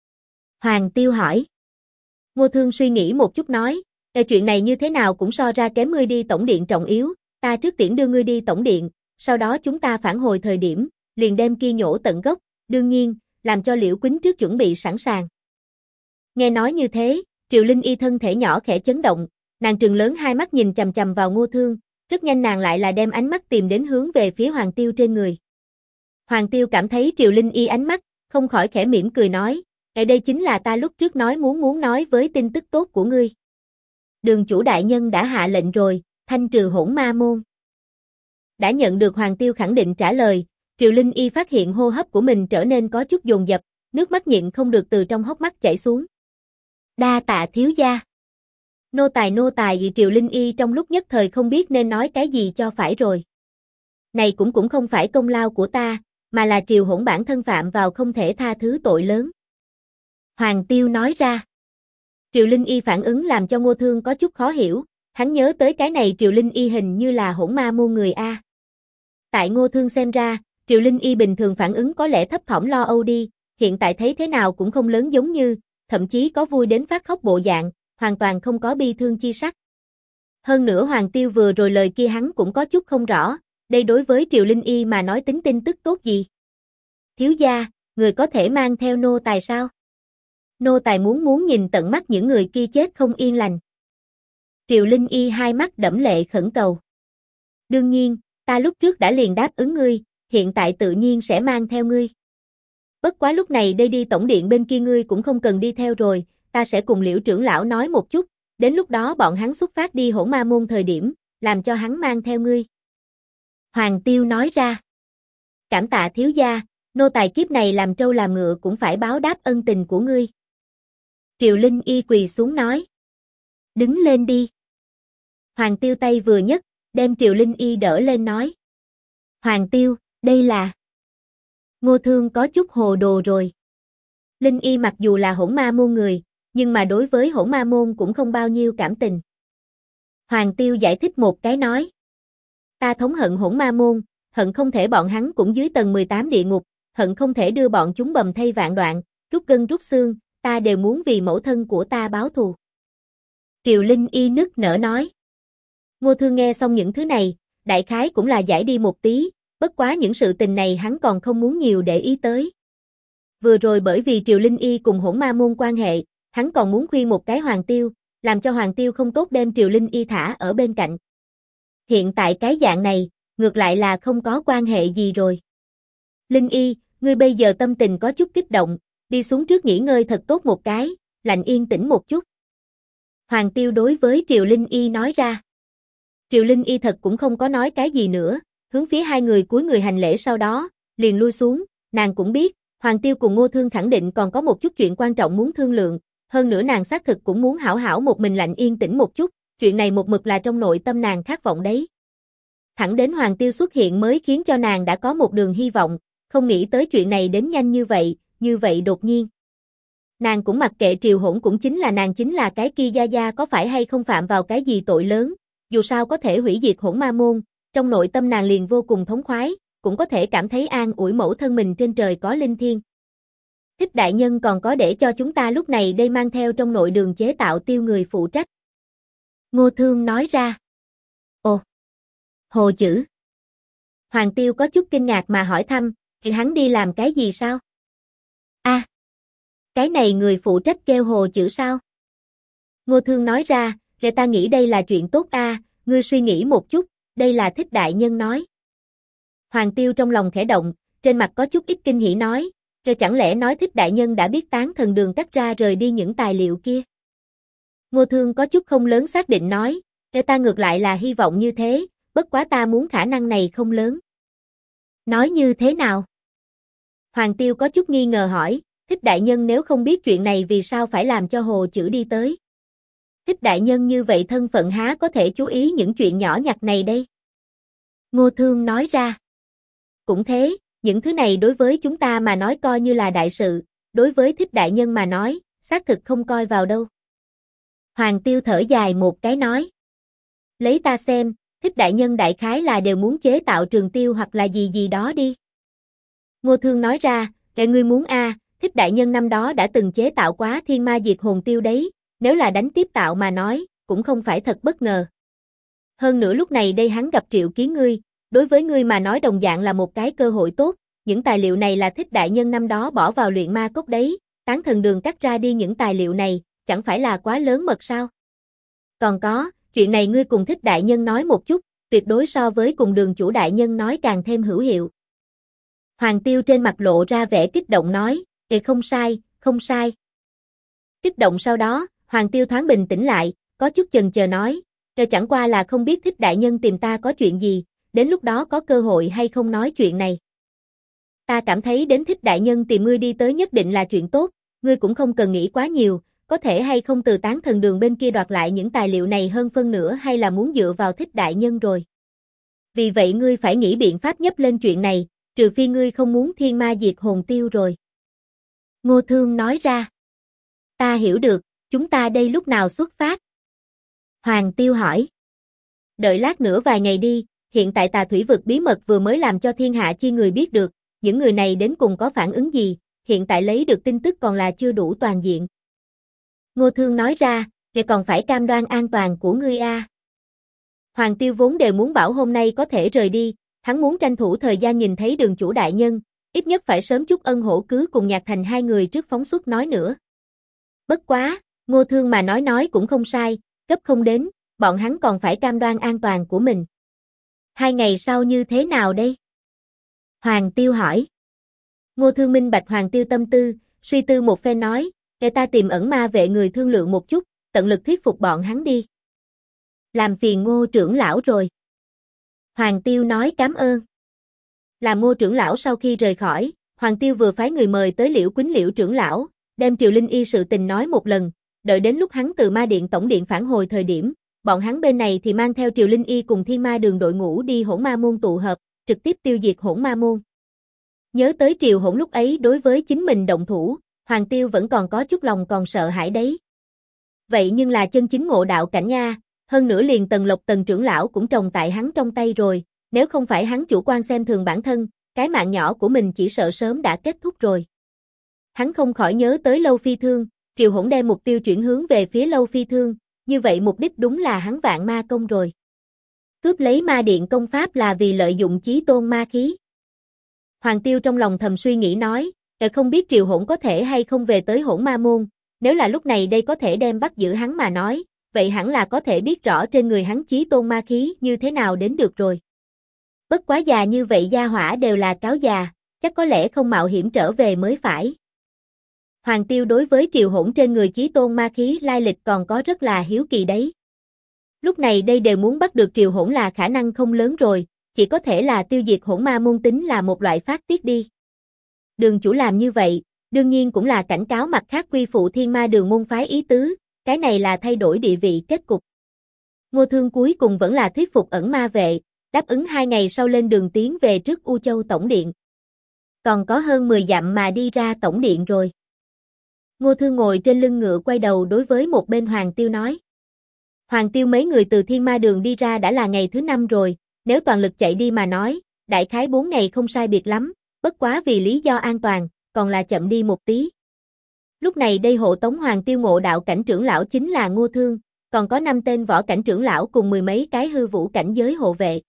Hoàng Tiêu hỏi. Ngô Thương suy nghĩ một chút nói, chuyện này như thế nào cũng so ra kém ngươi đi tổng điện trọng yếu, ta trước tiễn đưa ngươi đi tổng điện, sau đó chúng ta phản hồi thời điểm, liền đem kia nhổ tận gốc, đương nhiên, làm cho Liễu Quýnh trước chuẩn bị sẵn sàng. Nghe nói như thế, Triều Linh Y thân thể nhỏ khẽ chấn động, nàng trừng lớn hai mắt nhìn chằm chằm vào Ngô Thương, rất nhanh nàng lại là đem ánh mắt tìm đến hướng về phía Hoàng Tiêu trên người. Hoàng Tiêu cảm thấy Triều Linh Y ánh mắt, không khỏi khẽ mỉm cười nói, đây chính là ta lúc trước muốn nói với tin tức tốt của ngươi. Đường chủ đại nhân đã hạ lệnh rồi, thanh trừ Hỗn Ma môn. Đã nhận được Hoàng Tiêu khẳng định trả lời, Triều Linh Y phát hiện hô hấp của mình trở nên có chút dồn dập, nước mắt nhịn không được từ trong hốc mắt chảy xuống. Đa tạ thiếu gia. Nô tài vì Triều Linh Y trong lúc nhất thời không biết nên nói cái gì cho phải rồi. Này cũng không phải công lao của ta, mà là Triều Hỗn bản thân phạm vào không thể tha thứ tội lớn. Hoàng Tiêu nói ra. Triều Linh Y phản ứng làm cho Ngô Thương có chút khó hiểu, hắn nhớ tới cái này Triều Linh Y hình như là Hỗn Ma môn người A. Tại Ngô Thương xem ra, Triều Linh Y bình thường phản ứng có lẽ thấp thỏm lo âu đi, hiện tại thấy thế nào cũng không lớn giống như, thậm chí có vui đến phát khóc bộ dạng, hoàn toàn không có bi thương chi sắc. Hơn nữa Hoàng Tiêu vừa rồi lời kia hắn cũng có chút không rõ, đây đối với Triều Linh Y mà nói tính tin tức tốt gì. Thiếu gia, người có thể mang theo nô tài sao? Nô tài muốn nhìn tận mắt những người kia chết không yên lành. Triều Linh Y hai mắt đẫm lệ khẩn cầu. Đương nhiên, ta lúc trước đã liền đáp ứng ngươi, hiện tại tự nhiên sẽ mang theo ngươi. Bất quá lúc này đây đi tổng điện bên kia ngươi cũng không cần đi theo rồi, ta sẽ cùng Liễu trưởng lão nói một chút, đến lúc đó bọn hắn xuất phát đi Hỗn Ma môn thời điểm, làm cho hắn mang theo ngươi. Hoàng Tiêu nói ra. Cảm tạ thiếu gia, nô tài kiếp này làm trâu làm ngựa cũng phải báo đáp ân tình của ngươi. Triều Linh Y quỳ xuống nói. Đứng lên đi. Hoàng Tiêu tay vừa nhấc, đem Triều Linh Y đỡ lên nói. Hoàng Tiêu, đây là... Ngô Thương có chút hồ đồ rồi. Linh Y mặc dù là Hỗn Ma môn người, nhưng mà đối với Hỗn Ma môn cũng không bao nhiêu cảm tình. Hoàng Tiêu giải thích một cái nói. Ta thống hận Hỗn Ma môn, hận không thể bọn hắn cũng dưới tầng 18 địa ngục, hận không thể đưa bọn chúng bầm thây vạn đoạn, rút gân rút xương, ta đều muốn vì mẫu thân của ta báo thù. Triều Linh Y nức nở nói. Ngô Thương nghe xong những thứ này, đại khái cũng là giải đi một tí, bất quá những sự tình này hắn còn không muốn nhiều để ý tới. Vừa rồi bởi vì Triều Linh Y cùng Hỗn Ma môn quan hệ, hắn còn muốn khuyên một cái Hoàng Tiêu, làm cho Hoàng Tiêu không tốt đem Triều Linh Y thả ở bên cạnh. Hiện tại cái dạng này, ngược lại là không có quan hệ gì rồi. Linh Y, ngươi bây giờ tâm tình có chút kích động, đi xuống trước nghỉ ngơi thật tốt một cái, lạnh yên tĩnh một chút. Hoàng Tiêu đối với Triều Linh Y nói ra. Triều Linh Y thật cũng không có nói cái gì nữa, hướng phía hai người cúi người hành lễ sau đó, liền lui xuống, nàng cũng biết, Hoàng Tiêu cùng Ngô Thương khẳng định còn có một chút chuyện quan trọng muốn thương lượng, hơn nữa nàng xác thực cũng muốn hảo hảo một mình lạnh yên tĩnh một chút, chuyện này một mực là trong nội tâm nàng khát vọng đấy. Thẳng đến Hoàng Tiêu xuất hiện mới khiến cho nàng đã có một đường hy vọng, không nghĩ tới chuyện này đến nhanh như vậy đột nhiên. Nàng cũng mặc kệ Triều Hỗn cũng chính là nàng chính là cái kia gia gia có phải hay không phạm vào cái gì tội lớn, dù sao có thể hủy diệt Hỗn Ma môn, trong nội tâm nàng liền vô cùng thống khoái, cũng có thể cảm thấy an ủi mẫu thân mình trên trời có linh thiêng. Thích đại nhân còn có để cho chúng ta lúc này đây mang theo trong nội đường chế tạo tiêu người phụ trách. Ngô Thương nói ra. Ồ, hồ chữ. Hoàng Tiêu có chút kinh ngạc mà hỏi thăm, thì hắn đi làm cái gì sao? A, cái này người phụ trách kêu hồ chữ sao? Ngô Thương nói ra, để ta nghĩ đây là chuyện tốt a, ngươi suy nghĩ một chút, đây là Thích đại nhân nói. Hoàng Tiêu trong lòng khẽ động, trên mặt có chút ít kinh hỉ nói, rồi chẳng lẽ nói Thích đại nhân đã biết Tán Thần Đường cắt ra rời đi những tài liệu kia. Ngô Thương có chút không lớn xác định nói, ta ngược lại là hy vọng như thế, bất quá ta muốn khả năng này không lớn. Nói như thế nào? Hoàng Tiêu có chút nghi ngờ hỏi, Thích đại nhân nếu không biết chuyện này vì sao phải làm cho Hồ Chữ đi tới? Thích đại nhân như vậy thân phận há có thể chú ý những chuyện nhỏ nhặt này đây? Ngô Thương nói ra. Cũng thế, những thứ này đối với chúng ta mà nói coi như là đại sự, đối với Thích đại nhân mà nói, xác thực không coi vào đâu. Hoàng Tiêu thở dài một cái nói. Lấy ta xem, Thích đại nhân đại khái là đều muốn chế tạo trường tiêu hoặc là gì gì đó đi. Ngô Thương nói ra, ngươi muốn Thích đại nhân năm đó đã từng chế tạo quá thiên ma diệt hồn tiêu đấy, nếu là đánh tiếp tạo mà nói, cũng không phải thật bất ngờ. Hơn nữa lúc này đây hắn gặp Triệu Kiến ngươi, đối với ngươi mà nói đồng dạng là một cái cơ hội tốt, những tài liệu này là Thích đại nhân năm đó bỏ vào luyện ma cốc đấy, Tán Thần Đường cắt ra đi những tài liệu này, chẳng phải là quá lớn mật sao? Còn có, chuyện này ngươi cùng Thích đại nhân nói một chút, tuyệt đối so với cùng Đường chủ đại nhân nói càng thêm hữu hiệu. Hoàng Tiêu trên mặt lộ ra vẻ kích động nói, không sai, không sai. Kích động sau đó, Hoàng Tiêu thoáng bình tĩnh lại, có chút chần chờ nói, chẳng qua là không biết Thích đại nhân tìm ta có chuyện gì, đến lúc đó có cơ hội hay không nói chuyện này. Ta cảm thấy đến Thích đại nhân tìm ngươi đi tới nhất định là chuyện tốt, ngươi cũng không cần nghĩ quá nhiều, có thể hay không từ Tán Thần Đường bên kia đoạt lại những tài liệu này hơn phân nửa hay là muốn dựa vào Thích đại nhân rồi. Vì vậy ngươi phải nghĩ biện pháp nhấp lên chuyện này, trừ phi ngươi không muốn thiên ma diệt hồn tiêu rồi. Ngô Thương nói ra. Ta hiểu được, chúng ta đây lúc nào xuất phát? Hoàng Tiêu hỏi. Đợi lát nữa vài ngày đi, hiện tại Tà Thủy Vực bí mật vừa mới làm cho thiên hạ chi người biết được, những người này đến cùng có phản ứng gì, hiện tại lấy được tin tức còn là chưa đủ toàn diện. Ngô Thương nói ra, còn phải cam đoan an toàn của ngươi Hoàng Tiêu vốn đều muốn bảo hôm nay có thể rời đi, hắn muốn tranh thủ thời gian nhìn thấy Đường chủ đại nhân, ít nhất phải sớm chút Ân Hổ cứ cùng Nhạc Thành hai người trước phóng xuất nói nữa. Bất quá, Ngô Thương mà nói cũng không sai, cấp không đến, bọn hắn còn phải cam đoan an toàn của mình. 2 ngày sau như thế nào đây? Hoàng Tiêu hỏi. Ngô Thương minh bạch Hoàng Tiêu tâm tư, suy tư một phen nói, để ta tìm ẩn ma vệ người thương lượng một chút, tận lực thuyết phục bọn hắn đi. Làm phiền Ngô trưởng lão rồi. Hoàng Tiêu nói cảm ơn. Làm Ngô trưởng lão sau khi rời khỏi, Hoàng Tiêu vừa phái người mời tới Liễu Quýnh Liễu trưởng lão, đem Triều Linh Y sự tình nói một lần, đợi đến lúc hắn từ Ma Điện tổng điện phản hồi thời điểm, bọn hắn bên này thì mang theo Triều Linh Y cùng Thiên Ma Đường đội ngũ đi Hỗn Ma môn tụ hợp, trực tiếp tiêu diệt Hỗn Ma môn. Nhớ tới Triều Hỗn lúc ấy đối với chính mình động thủ, Hoàng Tiêu vẫn còn có chút lòng còn sợ hãi đấy. Vậy nhưng là chân chính ngộ đạo cảnh nha, hơn nữa liền Tần Lộc Tần trưởng lão cũng trồng tại hắn trong tay rồi, nếu không phải hắn chủ quan xem thường bản thân, cái mạng nhỏ của mình chỉ sợ sớm đã kết thúc rồi. Hắn không khỏi nhớ tới Lâu Phi Thương, Triều Hỗn đem mục tiêu chuyển hướng về phía Lâu Phi Thương, như vậy mục đích đúng là hắn Vạn Ma công rồi. Cướp lấy Ma Điện công pháp là vì lợi dụng chí tôn ma khí. Hoàng Tiêu trong lòng thầm suy nghĩ nói, không biết Triều Hỗn có thể hay không về tới Hỗn Ma môn, nếu là lúc này đây có thể đem bắt giữ hắn mà nói, vậy hẳn là có thể biết rõ trên người hắn chí tôn ma khí như thế nào đến được rồi. Bất quá già như vậy gia hỏa đều là cáo già, chắc có lẽ không mạo hiểm trở về mới phải. Hoàng Tiêu đối với Triều Hỗn trên người chí tôn ma khí lai lịch còn có rất là hiếu kỳ đấy. Lúc này đây đều muốn bắt được Triều Hỗn là khả năng không lớn rồi, chỉ có thể là tiêu diệt Hỗn Ma môn tính là một loại phát tiết đi. Đường chủ làm như vậy, đương nhiên cũng là cảnh cáo mặt khác quy phụ Thiên Ma Đường môn phái ý tứ, cái này là thay đổi địa vị kết cục. Ngô Thương cuối cùng vẫn là thuyết phục ẩn ma vệ, đáp ứng 2 ngày sau lên đường tiến về trước U Châu Tổng Điện. Còn có hơn 10 dặm mà đi ra Tổng Điện rồi. Ngô Thương ngồi trên lưng ngựa quay đầu đối với một bên Hoàng Tiêu nói. Hoàng Tiêu mấy người từ Thiên Ma Đường đi ra đã là ngày thứ 5 rồi, nếu toàn lực chạy đi mà nói, đại khái 4 ngày không sai biệt lắm, bất quá vì lý do an toàn, còn là chậm đi một tí. Lúc này đây hộ tống Hoàng Tiêu ngộ đạo cảnh trưởng lão chính là Ngô Thương, còn có 5 tên võ cảnh trưởng lão cùng 10 mấy cái hư vũ cảnh giới hộ vệ.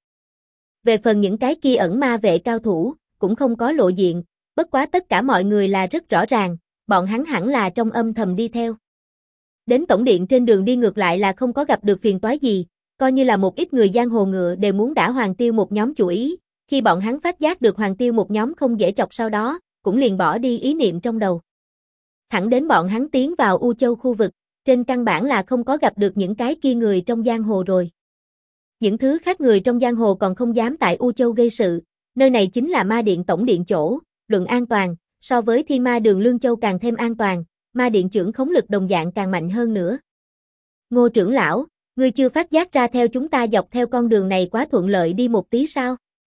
Về phần những cái kia ẩn ma vệ cao thủ, cũng không có lộ diện, bất quá tất cả mọi người là rất rõ ràng, bọn hắn hẳn là trong âm thầm đi theo. Đến Tổng Điện trên đường đi ngược lại là không có gặp được phiền toái gì, Coi như là một ít người giang hồ ngựa đều muốn đả Hoàng Tiêu một nhóm chủ ý, khi bọn hắn phát giác được Hoàng Tiêu một nhóm không dễ chọc sau đó, cũng liền bỏ đi ý niệm trong đầu. Thẳng đến bọn hắn tiến vào U Châu khu vực, trên căn bản là không có gặp được những cái kia người trong giang hồ rồi. Những thứ khác người trong giang hồ còn không dám tại U Châu gây sự, nơi này chính là ma điện tổng điện chỗ, luận an toàn, so với Thiên Ma Đường Lương Châu càng thêm an toàn, ma điện trưởng khống lực đồng dạng càng mạnh hơn nữa. Ngô trưởng lão, ngươi chưa phát giác ra theo chúng ta dọc theo con đường này quá thuận lợi đi một tí sao?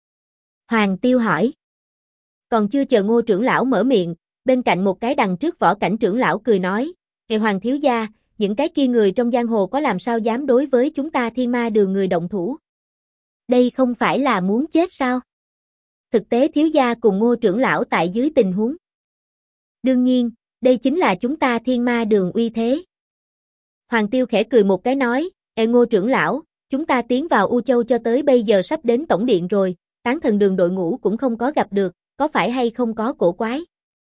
Hoàng Tiêu hỏi. Còn chưa chờ Ngô trưởng lão mở miệng, bên cạnh một cái đằng trước Võ Cảnh trưởng lão cười nói, Hoàng thiếu gia, những cái kia người trong giang hồ có làm sao dám đối với chúng ta Thiên Ma Đường người động thủ? Đây không phải là muốn chết sao? Thực tế thiếu gia cùng Ngô trưởng lão tại dưới tình huống. Đương nhiên, đây chính là chúng ta Thiên Ma Đường uy thế. Hoàng Tiêu khẽ cười một cái nói, Ngô trưởng lão, chúng ta tiến vào U Châu cho tới bây giờ sắp đến tổng điện rồi, Tán Thần Đường đội ngũ cũng không có gặp được, có phải hay không có cổ quái?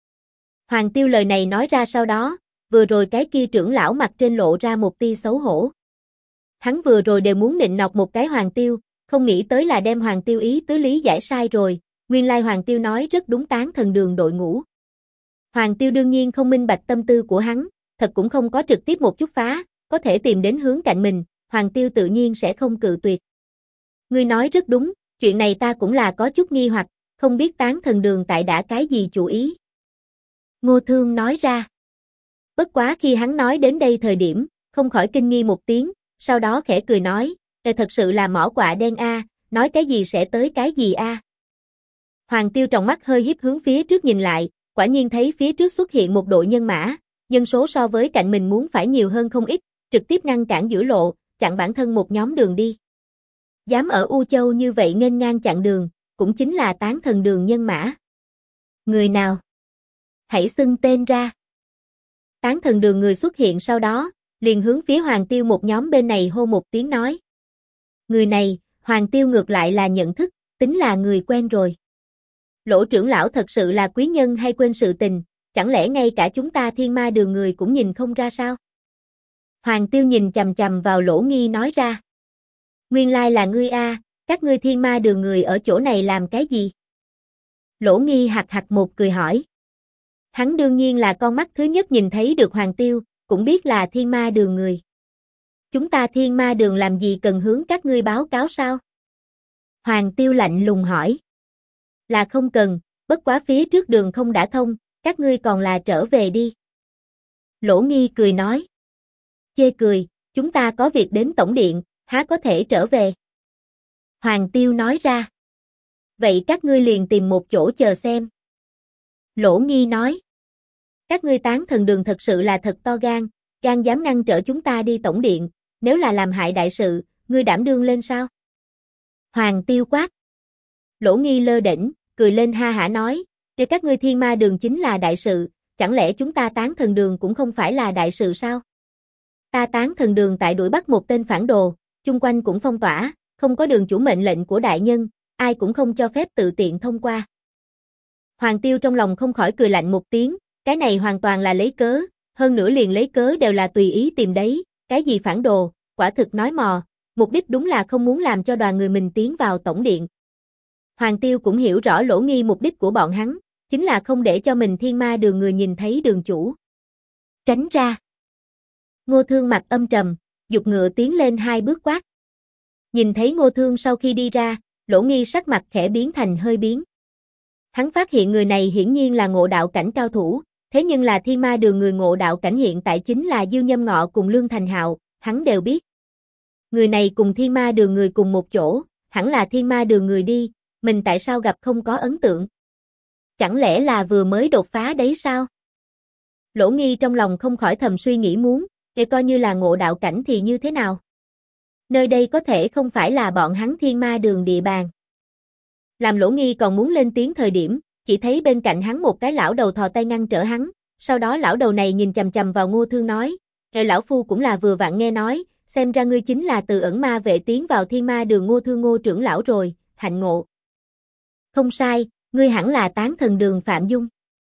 Hoàng Tiêu lời này nói ra sau đó, vừa rồi cái kia trưởng lão mặt trên lộ ra một tia xấu hổ. Hắn vừa rồi đều muốn nịnh nọt một cái Hoàng Tiêu, không nghĩ tới là đem Hoàng Tiêu ý tứ lý giải sai rồi, nguyên lai Hoàng Tiêu nói rất đúng Tán Thần Đường đội ngũ. Hoàng Tiêu đương nhiên không minh bạch tâm tư của hắn, thật cũng không có trực tiếp một chút phá, có thể tìm đến hướng cạnh mình, Hoàng Tiêu tự nhiên sẽ không cự tuyệt. Ngươi nói rất đúng, chuyện này ta cũng là có chút nghi hoặc, không biết Tán Thần Đường tại đã cái gì chủ ý. Ngô Thương nói ra. Bất quá khi hắn nói đến đây thời điểm, không khỏi kinh nghi một tiếng, sau đó khẽ cười nói, thật sự là mỏ quạ đen a, nói cái gì sẽ tới cái gì a. Hoàng Tiêu trong mắt hơi híp hướng phía trước nhìn lại, quả nhiên thấy phía trước xuất hiện một đội nhân mã, nhân số so với cạnh mình muốn phải nhiều hơn không ít, trực tiếp ngăn cản giữa lộ, chặn bản thân một nhóm đường đi. Dám ở U Châu như vậy nghênh ngang chặn đường, cũng chính là Tán Thần Đường nhân mã. Người nào? Hãy xưng tên ra. Tán Thần Đường người xuất hiện sau đó, liền hướng phía Hoàng Tiêu một nhóm bên này hô một tiếng nói. Người này, Hoàng Tiêu ngược lại là nhận thức, tính là người quen rồi. Lỗ trưởng lão thật sự là quý nhân hay quên sự tình, chẳng lẽ ngay cả chúng ta Thiên Ma Đường người cũng nhìn không ra sao? Hoàng Tiêu nhìn chằm chằm vào Lỗ Nghi nói ra. Nguyên lai là ngươi a, các ngươi Thiên Ma Đường người ở chỗ này làm cái gì? Lỗ Nghi hạc hạc một cười hỏi. Hắn đương nhiên là con mắt thứ nhất nhìn thấy được Hoàng Tiêu, cũng biết là Thiên Ma Đường người. Chúng ta Thiên Ma Đường làm gì cần hướng các ngươi báo cáo sao? Hoàng Tiêu lạnh lùng hỏi. Là không cần, bất quá phía trước đường không đã thông, các ngươi còn là trở về đi. Lỗ Nghi cười nói. Chê cười, chúng ta có việc đến tổng điện, há có thể trở về. Hoàng Tiêu nói ra. Vậy các ngươi liền tìm một chỗ chờ xem. Lỗ Nghi nói. Các ngươi Tán Thần Đường thật sự là thật to gan, gan dám ngăn trở chúng ta đi tổng điện, nếu là làm hại đại sự, ngươi đảm đương lên sao? Hoàng Tiêu quát. Lỗ Nghi lơ đễnh, cười lên ha hả nói, để các ngươi Thiên Ma Đường chính là đại sự, chẳng lẽ chúng ta Tán Thần Đường cũng không phải là đại sự sao? Ta Tán Thần Đường tại đuổi bắt một tên phản đồ, chung quanh cũng phong tỏa, không có đường chủ mệnh lệnh của đại nhân, ai cũng không cho phép tự tiện thông qua. Hoàng Tiêu trong lòng không khỏi cười lạnh một tiếng, cái này hoàn toàn là lấy cớ, hơn nữa liền lấy cớ đều là tùy ý tìm đấy, cái gì phản đồ, quả thực nói mò, mục đích đúng là không muốn làm cho đoàn người mình tiến vào tổng điện. Hoàng Tiêu cũng hiểu rõ Lỗ Nghi mục đích của bọn hắn, chính là không để cho mình Thiên Ma Đường người nhìn thấy đường chủ. Tránh ra. Ngô Thương mặt âm trầm, giục ngựa tiến lên 2 bước quát. Nhìn thấy Ngô Thương sau khi đi ra, Lỗ Nghi sắc mặt khẽ biến thành hơi biến. Hắn phát hiện người này hiển nhiên là ngộ đạo cảnh cao thủ, thế nhưng là Thiên Ma Đường người ngộ đạo cảnh hiện tại chính là Diêu Nhâm Ngọ cùng Lương Thành Hạo, hắn đều biết. Người này cùng Thiên Ma Đường người cùng một chỗ, hẳn là Thiên Ma Đường người đi, mình tại sao gặp không có ấn tượng? Chẳng lẽ là vừa mới đột phá đấy sao? Lỗ Nghi trong lòng không khỏi thầm suy nghĩ muốn, để coi như là ngộ đạo cảnh thì như thế nào? Nơi đây có thể không phải là bọn hắn Thiên Ma Đường địa bàn. Làm Lỗ Nghi còn muốn lên tiếng thời điểm, chỉ thấy bên cạnh hắn một cái lão đầu thò tay ngăn trở hắn, sau đó lão đầu này nhìn chằm chằm vào Ngô Thương nói, lão phu cũng là vừa vặn nghe nói, xem ra ngươi chính là từ ẩn ma vệ tiến vào Thiên Ma Đường Ngô Thương Ngô trưởng lão rồi, hạnh ngộ. Không sai, ngươi hẳn là Tán Thần Đường Phạm Dung.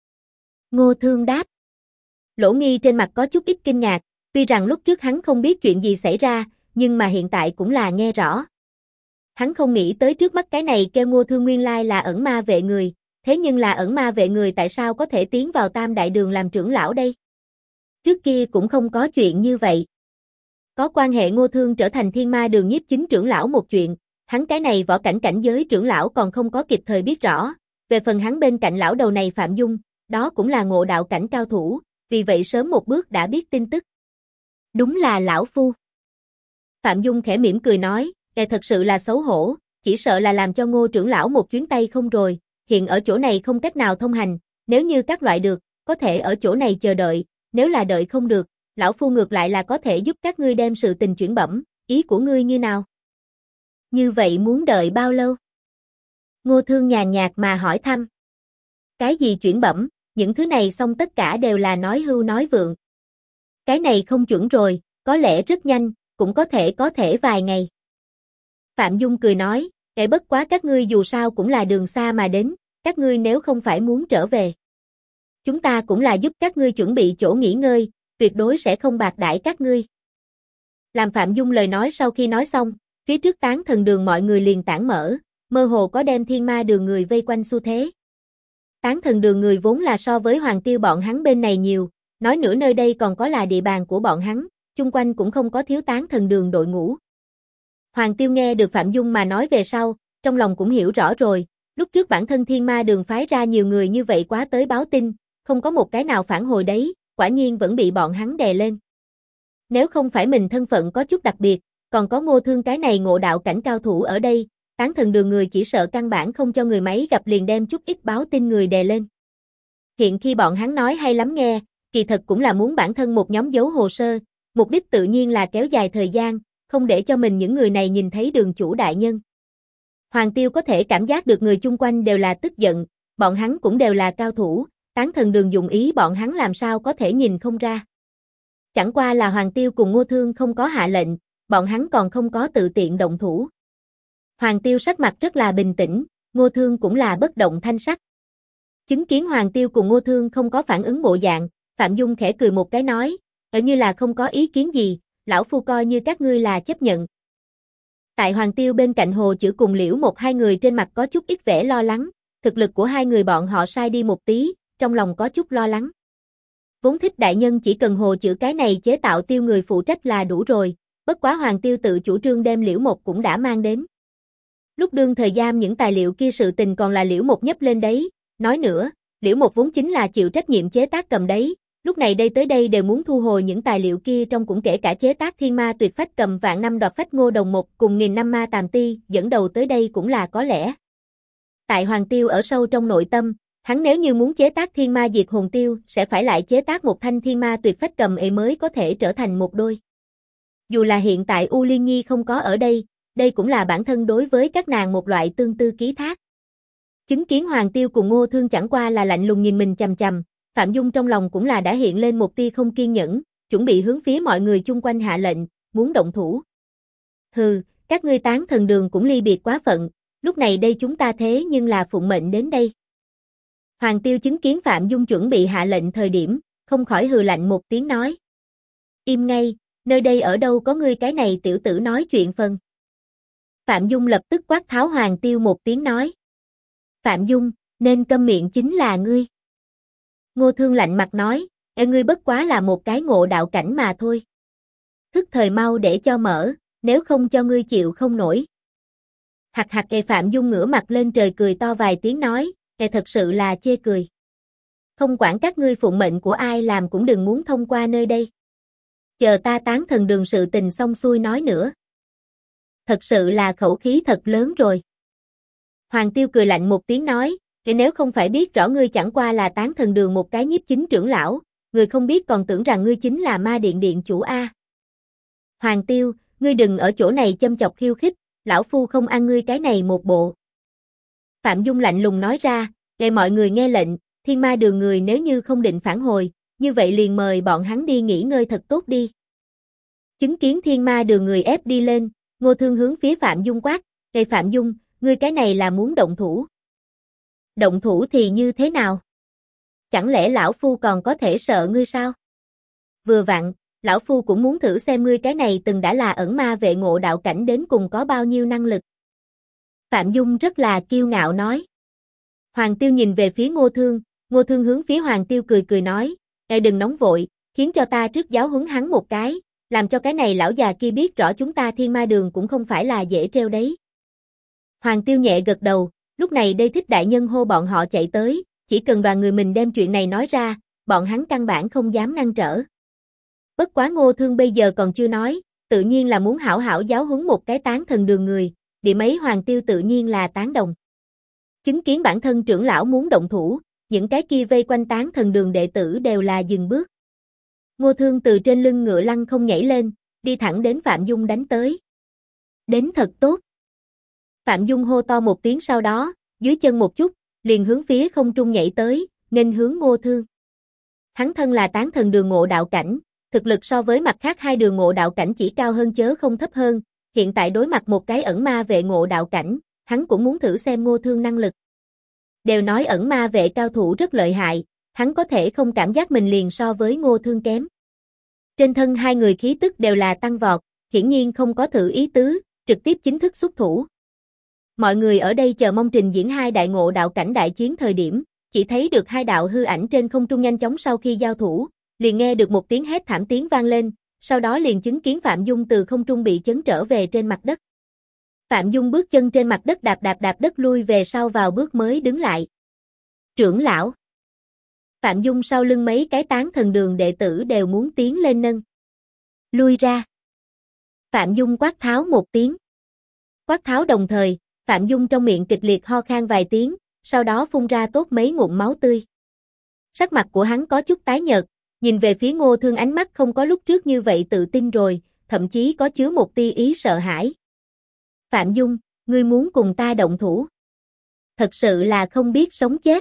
Ngô Thương đáp. Lỗ Nghi trên mặt có chút ít kinh ngạc, tuy rằng lúc trước hắn không biết chuyện gì xảy ra, nhưng mà hiện tại cũng là nghe rõ. Hắn không nghĩ tới trước mắt cái này kêu Ngô Thương nguyên lai là ẩn ma vệ người, thế nhưng là ẩn ma vệ người tại sao có thể tiến vào Tam Đại Đường làm trưởng lão đây? Trước kia cũng không có chuyện như vậy. Có quan hệ Ngô Thương trở thành Thiên Ma Đường nhiếp chính trưởng lão một chuyện, hắn cái này võ cảnh cảnh giới trưởng lão còn không có kịp thời biết rõ, về phần hắn bên cạnh lão đầu này Phạm Dung, đó cũng là ngộ đạo cảnh cao thủ, vì vậy sớm một bước đã biết tin tức. Đúng là lão phu. Phạm Dung khẽ mỉm cười nói, thật sự là xấu hổ, chỉ sợ là làm cho Ngô trưởng lão một chuyến tay không rồi, hiện ở chỗ này không cách nào thông hành, nếu như các loại được, có thể ở chỗ này chờ đợi, nếu là đợi không được, lão phu ngược lại là có thể giúp các ngươi đem sự tình chuyển bẩm, ý của ngươi như nào? Như vậy muốn đợi bao lâu? Ngô Thương nhàn nhạt mà hỏi thăm. Cái gì chuyển bẩm, những thứ này xong tất cả đều là nói hưu nói vượng. Cái này không chuẩn rồi, có lẽ rất nhanh, cũng có thể vài ngày. Phạm Dung cười nói, bất quá các ngươi dù sao cũng là đường xa mà đến, các ngươi nếu không phải muốn trở về. Chúng ta cũng là giúp các ngươi chuẩn bị chỗ nghỉ ngơi, tuyệt đối sẽ không bạc đãi các ngươi. Làm Phạm Dung lời nói sau khi nói xong, phía trước Tán Thần Đường mọi người liền tản mở, mơ hồ có đem Thiên Ma Đường người vây quanh xu thế. Tán Thần Đường người vốn là so với Hoàng Tiêu bọn hắn bên này nhiều, nói nữa nơi đây còn có là địa bàn của bọn hắn, chung quanh cũng không có thiếu Tán Thần Đường đội ngũ. Hoàng Tiêu nghe được Phạm Dung mà nói về sau, trong lòng cũng hiểu rõ rồi, lúc trước bản thân Thiên Ma Đường phái ra nhiều người như vậy quá tới báo tin, không có một cái nào phản hồi đấy, quả nhiên vẫn bị bọn hắn đè lên. Nếu không phải mình thân phận có chút đặc biệt, còn có Ngô Thương cái này ngộ đạo cảnh cao thủ ở đây, Tán Thần Đường người chỉ sợ căn bản không cho người máy gặp liền đem chút ít báo tin người đè lên. Hiện khi bọn hắn nói hay lắm nghe, kỳ thật cũng là muốn bản thân một nhóm giấu hồ sơ, mục đích tự nhiên là kéo dài thời gian, không để cho mình những người này nhìn thấy đường chủ đại nhân. Hoàng Tiêu có thể cảm giác được người chung quanh đều là tức giận, bọn hắn cũng đều là cao thủ, Tán Thần Đường dùng ý bọn hắn làm sao có thể nhìn không ra. Chẳng qua là Hoàng Tiêu cùng Ngô Thương không có hạ lệnh, bọn hắn còn không có tự tiện động thủ. Hoàng Tiêu sắc mặt rất là bình tĩnh, Ngô Thương cũng là bất động thanh sắc. Chứng kiến Hoàng Tiêu cùng Ngô Thương không có phản ứng bộ dạng, Phạm Dung khẽ cười một cái nói, như là không có ý kiến gì, lão phu coi như các ngươi là chấp nhận. Tại Hoàng Tiêu bên cạnh Hồ Chữ cùng Liễu một hai người trên mặt có chút ít vẻ lo lắng, thực lực của hai người bọn họ sai đi một tí, trong lòng có chút lo lắng. Vốn thích đại nhân chỉ cần Hồ Chữ cái này chế tạo tiêu người phụ trách là đủ rồi, bất quá Hoàng Tiêu tự chủ trương đem Liễu một cũng đã mang đến. Lúc đương thời gian những tài liệu kia sự tình còn là Liễu một nhấp lên đấy, nói nữa, Liễu một vốn chính là chịu trách nhiệm chế tác cầm đấy, lúc này đây tới đây đều muốn thu hồi những tài liệu kia trong cũng kể cả chế tác Thiên Ma Tuyệt Phách cầm vạn năm đoạt phách Ngô Đồng một cùng nghìn năm ma tàm ti, dẫn đầu tới đây cũng là có lẽ. Tại Hoàng Tiêu ở sâu trong nội tâm, hắn nếu như muốn chế tác Thiên Ma Diệt Hồn Tiêu, sẽ phải lại chế tác một thanh Thiên Ma Tuyệt Phách cầm mới có thể trở thành một đôi. Dù là hiện tại U Liên Nhi không có ở đây, đây cũng là bản thân đối với các nàng một loại tương tư ký thác. Chứng kiến Hoàng Tiêu cùng Ngô Thương chẳng qua là lạnh lùng nhìn mình chằm chằm, Phạm Dung trong lòng cũng là đã hiện lên một tia không kiên nhẫn, chuẩn bị hướng phía mọi người chung quanh hạ lệnh, muốn động thủ. Hừ, các ngươi Tán Thần Đường cũng ly biệt quá phận, lúc này đây chúng ta thế nhưng là phụng mệnh đến đây. Hoàng Tiêu chứng kiến Phạm Dung chuẩn bị hạ lệnh thời điểm, không khỏi hừ lạnh một tiếng nói. Im ngay, nơi đây ở đâu có ngươi cái này tiểu tử nói chuyện phần. Phạm Dung lập tức quát tháo Hoàng Tiêu một tiếng nói. Phạm Dung, nên câm miệng chính là ngươi. Ngô Thương lạnh mặt nói, ngươi bất quá là một cái ngộ đạo cảnh mà thôi. Thức thời mau để cho mở, nếu không cho ngươi chịu không nổi. Hạc hạc Phạm Dung ngửa mặt lên trời cười to vài tiếng nói, thật sự là chê cười. Không quản các ngươi phụng mệnh của ai làm cũng đừng muốn thông qua nơi đây. Chờ ta Tán Thần Đường sự tình xong xuôi nói nữa. Thật sự là khẩu khí thật lớn rồi. Hoàng Tiêu cười lạnh một tiếng nói, nếu không phải biết rõ ngươi chẳng qua là Tán Thần Đường một cái nhiếp chính trưởng lão, người không biết còn tưởng rằng ngươi chính là Ma Điện điện chủ A. Hoàng Tiêu, ngươi đừng ở chỗ này châm chọc khiêu khích, lão phu không ăn ngươi cái này một bộ. Phạm Dung lạnh lùng nói ra, để mọi người nghe lệnh, Thiên Ma Đường người nếu như không định phản hồi, như vậy liền mời bọn hắn đi nghỉ ngơi thật tốt đi. Chứng kiến Thiên Ma Đường người ép đi lên, Ngô Thương hướng phía Phạm Dung quát, Phạm Dung, ngươi cái này là muốn động thủ. Động thủ thì như thế nào? Chẳng lẽ lão phu còn có thể sợ ngươi sao? Vừa vặn, lão phu cũng muốn thử xem ngươi cái này từng đã là ẩn ma vệ ngộ đạo cảnh đến cùng có bao nhiêu năng lực. Phạm Dung rất là kiêu ngạo nói. Hoàng Tiêu nhìn về phía Ngô Thương hướng phía Hoàng Tiêu cười cười nói, đừng nóng vội, khiến cho ta trước giáo huấn hắn một cái, làm cho cái này lão già kia biết rõ chúng ta Thiên Ma Đường cũng không phải là dễ trêu đấy. Hoàng Tiêu nhẹ gật đầu, lúc này đây Thích đại nhân hô bọn họ chạy tới, chỉ cần đoàn người mình đem chuyện này nói ra, bọn hắn căn bản không dám ngăn trở. Bất quá Ngô Thương bây giờ còn chưa nói, tự nhiên là muốn hảo hảo giáo huấn một cái Tán Thần Đường người, điểm ấy Hoàng Tiêu tự nhiên là tán đồng. Chứng kiến bản thân trưởng lão muốn động thủ, những cái kia vây quanh Tán Thần Đường đệ tử đều là dừng bước. Ngô Thương từ trên lưng ngựa lăn không nhảy lên, đi thẳng đến Phạm Dung đánh tới. Đến thật tốt. Phạm Dung hô to một tiếng sau đó, dưới chân một chút, liền hướng phía không trung nhảy tới, nghênh hướng Ngô Thương. Hắn thân là Tán Thần Đường ngộ đạo cảnh, thực lực so với mặt khác hai đường ngộ đạo cảnh chỉ cao hơn chớ không thấp hơn, hiện tại đối mặt một cái ẩn ma vệ ngộ đạo cảnh, hắn cũng muốn thử xem Ngô Thương năng lực. Đều nói ẩn ma vệ cao thủ rất lợi hại, hắn có thể không cảm giác mình liền so với Ngô Thương kém. Trên thân hai người khí tức đều là tăng vọt, hiển nhiên không có thử ý tứ, trực tiếp chính thức xuất thủ. Mọi người ở đây chờ mong trình diễn hai đại ngộ đạo cảnh đại chiến thời điểm, chỉ thấy được hai đạo hư ảnh trên không trung nhanh chóng sau khi giao thủ, liền nghe được một tiếng hét thảm tiếng vang lên, sau đó liền chứng kiến Phạm Dung từ không trung bị chấn trở về trên mặt đất. Phạm Dung bước chân trên mặt đất đạp đất lui về sau vào bước mới đứng lại. Trưởng lão. Phạm Dung sau lưng mấy cái Tán Thần Đường đệ tử đều muốn tiến lên nâng. Lui ra. Phạm Dung quát tháo một tiếng. Quát tháo đồng thời, Phạm Dung trong miệng kịch liệt ho khan vài tiếng, sau đó phun ra tốt mấy ngụm máu tươi. Sắc mặt của hắn có chút tái nhợt, nhìn về phía Ngô Thương ánh mắt không có lúc trước như vậy tự tin rồi, thậm chí có chứa một tia ý sợ hãi. Phạm Dung, ngươi muốn cùng ta động thủ? Thật sự là không biết sống chết.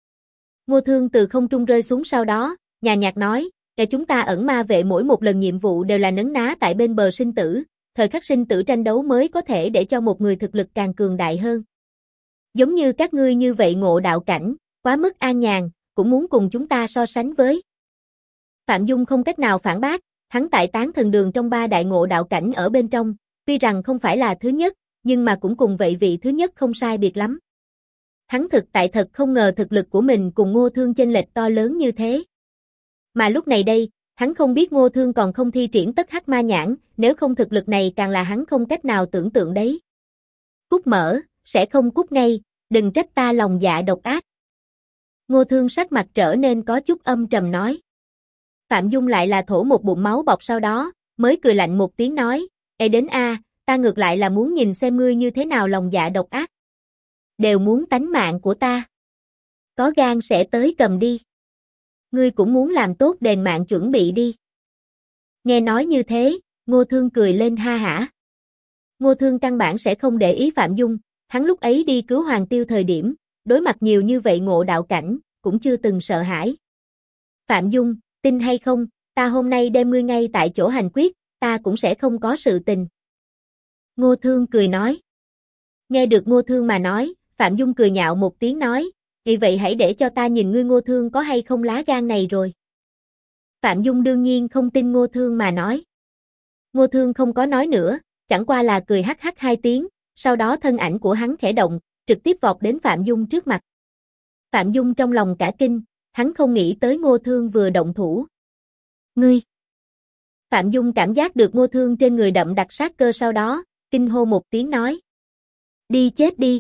Ngô Thương từ không trung rơi xuống sau đó, nhàn nhạt nói, chúng ta ẩn ma vệ mỗi một lần nhiệm vụ đều là nấn ná tại bên bờ sinh tử, thời khắc sinh tử tranh đấu mới có thể để cho một người thực lực càng cường đại hơn. Giống như các ngươi như vậy ngộ đạo cảnh, quá mức an nhàn, cũng muốn cùng chúng ta so sánh với. Phạm Dung không cách nào phản bác, hắn tại Tán Thần Đường trong ba đại ngộ đạo cảnh ở bên trong, tuy rằng không phải là thứ nhất, nhưng mà cũng cùng vậy vị thứ nhất không sai biệt lắm. Hắn thực tại thật không ngờ thực lực của mình cùng Ngô Thương chênh lệch to lớn như thế. Mà lúc này đây, hắn không biết Ngô Thương còn không thi triển tất hắc ma nhãn, nếu không thực lực này càng là hắn không cách nào tưởng tượng đấy. Cút mở, sẽ không cút ngay, đừng trách ta lòng dạ độc ác. Ngô Thương sắc mặt trở nên có chút âm trầm nói. Phạm Dung lại là thổ một bụng máu bọc sau đó, mới cười lạnh một tiếng nói, đến a, ta ngược lại là muốn nhìn xem ngươi như thế nào lòng dạ độc ác. Đều muốn tánh mạng của ta. Có gan sẽ tới cầm đi. Ngươi cũng muốn làm tốt đền mạng chuẩn bị đi. Nghe nói như thế, Ngô Thương cười lên ha hả. Ngô Thương căn bản sẽ không để ý Phạm Dung, hắn lúc ấy đi cứu Hoàng Tiêu thời điểm, đối mặt nhiều như vậy ngộ đạo cảnh, cũng chưa từng sợ hãi. Phạm Dung, tin hay không, ta hôm nay đem ngươi ngay tại chỗ hành quyết, ta cũng sẽ không có sự tình. Ngô Thương cười nói. Nghe được Ngô Thương mà nói, Phạm Dung cười nhạo một tiếng nói, vì vậy hãy để cho ta nhìn ngươi Ngô Thương có hay không lá gan này rồi. Phạm Dung đương nhiên không tin Ngô Thương mà nói. Ngô Thương không có nói nữa, chẳng qua là cười hắc hắc hai tiếng, sau đó thân ảnh của hắn khẽ động, trực tiếp vọt đến Phạm Dung trước mặt. Phạm Dung trong lòng cả kinh, hắn không nghĩ tới Ngô Thương vừa động thủ. Ngươi! Phạm Dung cảm giác được Ngô Thương trên người đậm đặc sát cơ sau đó, kinh hô một tiếng nói. Đi chết đi!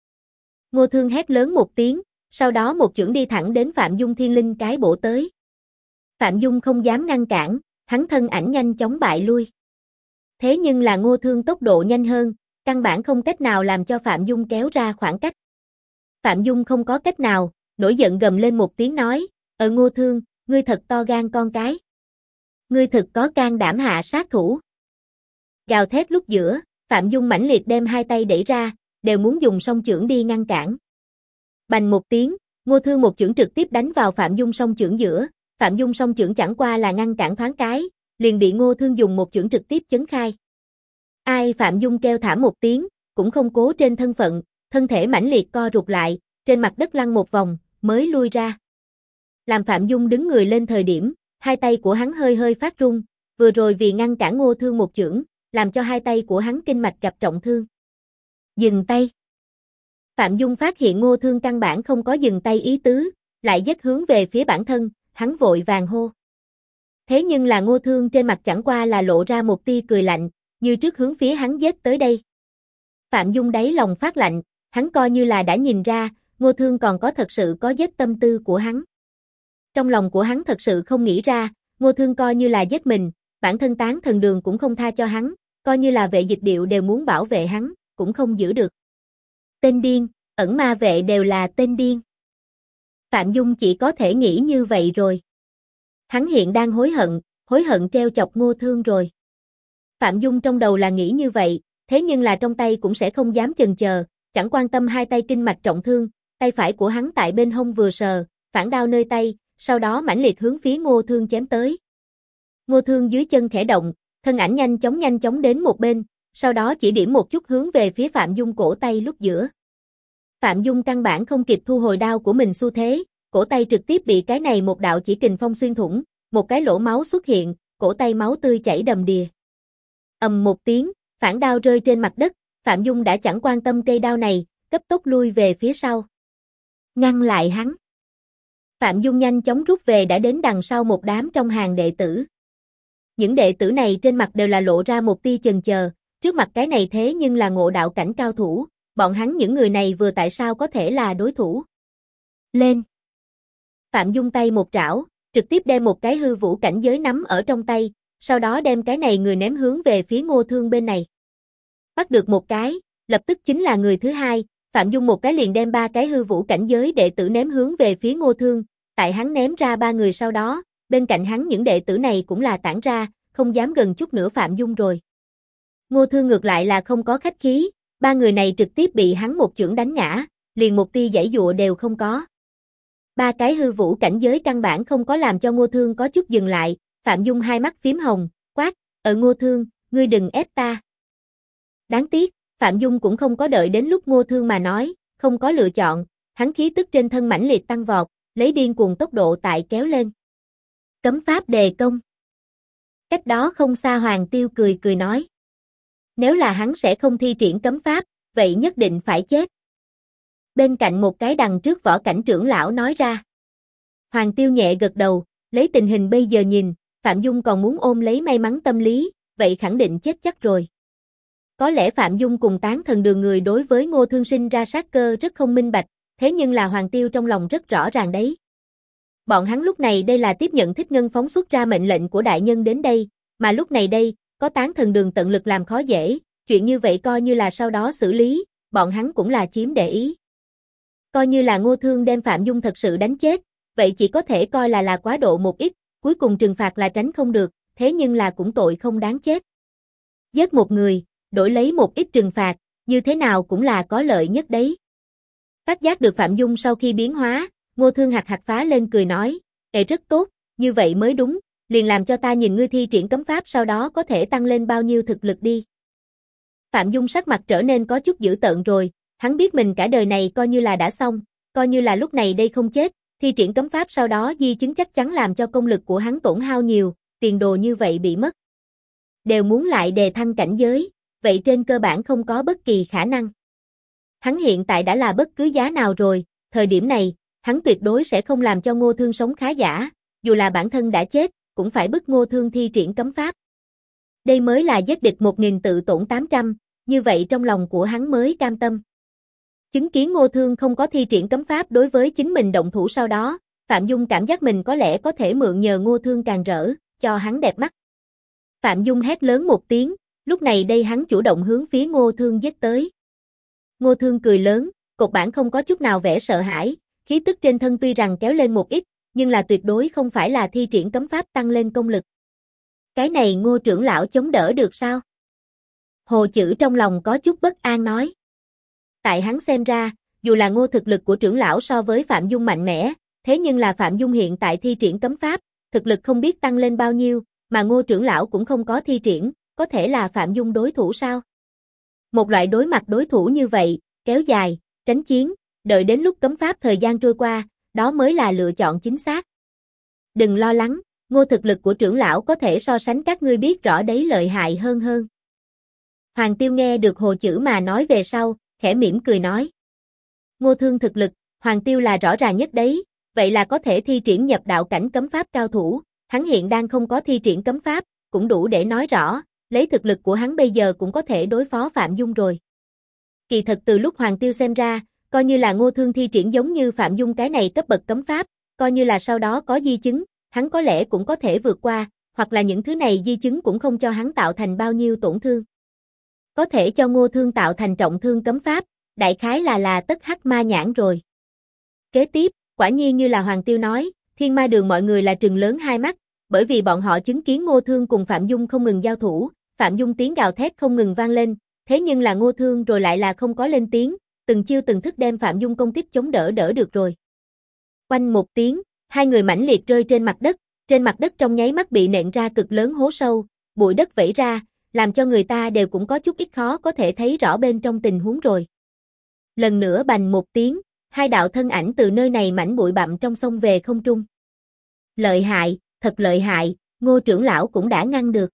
Ngô Thương hét lớn một tiếng, sau đó một chưởng đi thẳng đến Phạm Dung thiên linh cái bổ tới. Phạm Dung không dám ngăn cản, hắn thân ảnh nhanh chóng bại lui. Thế nhưng là Ngô Thương tốc độ nhanh hơn, căn bản không cách nào làm cho Phạm Dung kéo ra khoảng cách. Phạm Dung không có cách nào, nổi giận gầm lên một tiếng nói, Ngô Thương, ngươi thật to gan con cái. Ngươi thực có can đảm hạ sát thủ. Gào thét lúc giữa, Phạm Dung mãnh liệt đem hai tay đẩy ra, đều muốn dùng song chưởng đi ngăn cản. Bành một tiếng, Ngô Thương một chưởng trực tiếp đánh vào Phạm Dung song chưởng giữa, Phạm Dung song chưởng chẳng qua là ngăn cản thoáng cái, liền bị Ngô Thương dùng một chưởng trực tiếp chấn khai. Ai Phạm Dung kêu thảm một tiếng, cũng không cố trên thân phận, thân thể mãnh liệt co rụt lại, trên mặt đất lăn một vòng, mới lui ra. Làm Phạm Dung đứng người lên thời điểm, hai tay của hắn hơi hơi phát run, vừa rồi vì ngăn cản Ngô Thương một chưởng, làm cho hai tay của hắn kinh mạch gặp trọng thương. Dừng tay. Phạm Dung phát hiện Ngô Thương căn bản không có dừng tay ý tứ, lại giết hướng về phía bản thân, hắn vội vàng hô. Thế nhưng là Ngô Thương trên mặt chẳng qua là lộ ra một tia cười lạnh, như trước hướng phía hắn giết tới đây. Phạm Dung đáy lòng phát lạnh, hắn coi như là đã nhìn ra, Ngô Thương còn có thật sự có giết tâm tư của hắn. Trong lòng của hắn thật sự không nghĩ ra, Ngô Thương coi như là giết mình, bản thân Tán Thần Đường cũng không tha cho hắn, coi như là vệ dịch điệu đều muốn bảo vệ hắn, cũng không giữ được. Tên điên, ẩn ma vệ đều là tên điên. Phạm Dung chỉ có thể nghĩ như vậy rồi. Hắn hiện đang hối hận treo chọc Ngô Thương rồi. Phạm Dung trong đầu là nghĩ như vậy, thế nhưng là trong tay cũng sẽ không dám chần chờ, chẳng quan tâm hai tay kinh mạch trọng thương, tay phải của hắn tại bên hông vừa sờ, phản đao nơi tay, sau đó mãnh liệt hướng phía Ngô Thương chém tới. Ngô Thương dưới chân khẽ động, thân ảnh nhanh chóng đến một bên, sau đó chỉ điểm một chút hướng về phía Phạm Dung cổ tay lúc giữa. Phạm Dung căn bản không kịp thu hồi đao của mình xu thế, cổ tay trực tiếp bị cái này một đạo chỉ kình phong xuyên thủng, một cái lỗ máu xuất hiện, cổ tay máu tươi chảy đầm đìa. Ầm một tiếng, phản đao rơi trên mặt đất, Phạm Dung đã chẳng quan tâm cây đao này, cấp tốc lui về phía sau. Ngăn lại hắn. Phạm Dung nhanh chóng rút về đã đến đằng sau một đám trong hàng đệ tử. Những đệ tử này trên mặt đều là lộ ra một tia chần chờ, trước mặt cái này thế nhưng là ngộ đạo cảnh cao thủ, bọn hắn những người này vừa tại sao có thể là đối thủ. Lên. Phạm Dung tay một trảo, trực tiếp đem một cái hư vũ cảnh giới nắm ở trong tay, sau đó đem cái này người ném hướng về phía Ngô Thương bên này. Bắt được một cái, lập tức chính là người thứ hai, Phạm Dung một cái liền đem ba cái hư vũ cảnh giới đệ tử ném hướng về phía Ngô Thương, tại hắn ném ra ba người sau đó, bên cạnh hắn những đệ tử này cũng là tản ra, không dám gần chút nữa Phạm Dung rồi. Ngô Thương ngược lại là không có khách khí, ba người này trực tiếp bị hắn một chưởng đánh ngã, liền một tia giãy dụa đều không có. Ba cái hư vũ cảnh giới căn bản không có làm cho Ngô Thương có chút dừng lại, Phạm Dung hai mắt phím hồng, quát, Ngô Thương, ngươi đừng ép ta. Đáng tiếc, Phạm Dung cũng không có đợi đến lúc Ngô Thương mà nói, không có lựa chọn, hắn khí tức trên thân mãnh liệt tăng vọt, lấy điên cuồng tốc độ tại kéo lên. Cấm pháp đề công. Cách đó không xa Hoàng Tiêu cười nói. Nếu là hắn sẽ không thi triển cấm pháp, vậy nhất định phải chết. Bên cạnh một cái đằng trước võ cảnh trưởng lão nói ra. Hoàng Tiêu nhẹ gật đầu, lấy tình hình bây giờ nhìn, Phạm Dung còn muốn ôm lấy may mắn tâm lý, vậy khẳng định chết chắc rồi. Có lẽ Phạm Dung cùng Tán Thần Đường người đối với Ngô Thương sinh ra sát cơ rất không minh bạch, thế nhưng là Hoàng Tiêu trong lòng rất rõ ràng đấy. Bọn hắn lúc này đây là tiếp nhận Thích Ngân phóng xuất ra mệnh lệnh của đại nhân đến đây, mà lúc này đây, có Tán Thần Đường tận lực làm khó dễ, chuyện như vậy coi như là sau đó xử lý, bọn hắn cũng là chiếm để ý. Coi như là Ngô Thương đem Phạm Dung thật sự đánh chết, vậy chỉ có thể coi là quá độ một ít, cuối cùng trừng phạt là tránh không được, thế nhưng là cũng tội không đáng chết. Giết một người, đổi lấy một ít trừng phạt, như thế nào cũng là có lợi nhất đấy. Phát giác được Phạm Dung sau khi biến hóa, Ngô Thương hạc phá lên cười nói, rất tốt, như vậy mới đúng, liền làm cho ta nhìn ngươi thi triển cấm pháp sau đó có thể tăng lên bao nhiêu thực lực đi. Phạm Dung sắc mặt trở nên có chút dữ tợn rồi, hắn biết mình cả đời này coi như là đã xong, coi như là lúc này đây không chết, thi triển cấm pháp sau đó di chứng chắc chắn làm cho công lực của hắn tổn hao nhiều, tiền đồ như vậy bị mất. Đều muốn lại đề thăng cảnh giới, vậy trên cơ bản không có bất kỳ khả năng. Hắn hiện tại đã là bất cứ giá nào rồi, thời điểm này, hắn tuyệt đối sẽ không làm cho Ngô Thương sống khá giả, dù là bản thân đã chết, cũng phải bức Ngô Thương thi triển cấm pháp. Đây mới là giết địch 1000 tự tổn 800, như vậy trong lòng của hắn mới cam tâm. Chứng kiến Ngô Thương không có thi triển cấm pháp đối với chính mình động thủ sau đó, Phạm Dung cảm giác mình có lẽ có thể mượn nhờ Ngô Thương càng rỡ, cho hắn đẹp mắt. Phạm Dung hét lớn một tiếng, lúc này đây hắn chủ động hướng phía Ngô Thương giết tới. Ngô Thương cười lớn, cột bản không có chút nào vẻ sợ hãi, khí tức trên thân tuy rằng kéo lên một ít, nhưng là tuyệt đối không phải là thi triển cấm pháp tăng lên công lực. Cái này Ngô trưởng lão chống đỡ được sao? Hồ Chữ trong lòng có chút bất an nói. Tại hắn xem ra, dù là Ngô thực lực của trưởng lão so với Phạm Dung mạnh mẽ, thế nhưng là Phạm Dung hiện tại thi triển cấm pháp, thực lực không biết tăng lên bao nhiêu, mà Ngô trưởng lão cũng không có thi triển, có thể là Phạm Dung đối thủ sao? Một loại đối mặt đối thủ như vậy, kéo dài, tránh chiến, đợi đến lúc cấm pháp thời gian trôi qua, đó mới là lựa chọn chính xác. Đừng lo lắng, Ngô thực lực của trưởng lão có thể so sánh các ngươi biết rõ đấy lợi hại hơn. Hoàng Tiêu nghe được Hồ Chữ mà nói về sau, khẽ mỉm cười nói. Ngô Thương thực lực, Hoàng Tiêu là rõ ràng nhất đấy, vậy là có thể thi triển nhập đạo cảnh cấm pháp cao thủ, hắn hiện đang không có thi triển cấm pháp, cũng đủ để nói rõ, lấy thực lực của hắn bây giờ cũng có thể đối phó Phạm Dung rồi. Kỳ thật từ lúc Hoàng Tiêu xem ra, coi như là Ngô Thương thi triển giống như Phạm Dung cái này cấp bậc cấm pháp, coi như là sau đó có di chứng, hắn có lẽ cũng có thể vượt qua, hoặc là những thứ này di chứng cũng không cho hắn tạo thành bao nhiêu tổn thương. Có thể cho Ngô Thương tạo thành trọng thương cấm pháp, đại khái là tất hắc ma nhãn rồi. Kế tiếp, quả nhiên như là Hoàng Tiêu nói, Thiên Ma Đường mọi người là trừng lớn hai mắt, bởi vì bọn họ chứng kiến Ngô Thương cùng Phạm Dung không ngừng giao thủ, Phạm Dung tiếng gào thét không ngừng vang lên, thế nhưng là Ngô Thương rồi lại là không có lên tiếng, từng chiêu từng thức đem Phạm Dung công kích chống đỡ được rồi. Oanh một tiếng, hai người mãnh liệt rơi trên mặt đất trong nháy mắt bị nện ra cực lớn hố sâu, bụi đất vẩy ra, làm cho người ta đều cũng có chút ít khó có thể thấy rõ bên trong tình huống rồi. Lần nữa bành một tiếng, hai đạo thân ảnh từ nơi này mảnh bụi bặm trong xông về không trung. Lợi hại, thật lợi hại, Ngô trưởng lão cũng đã ngăn được.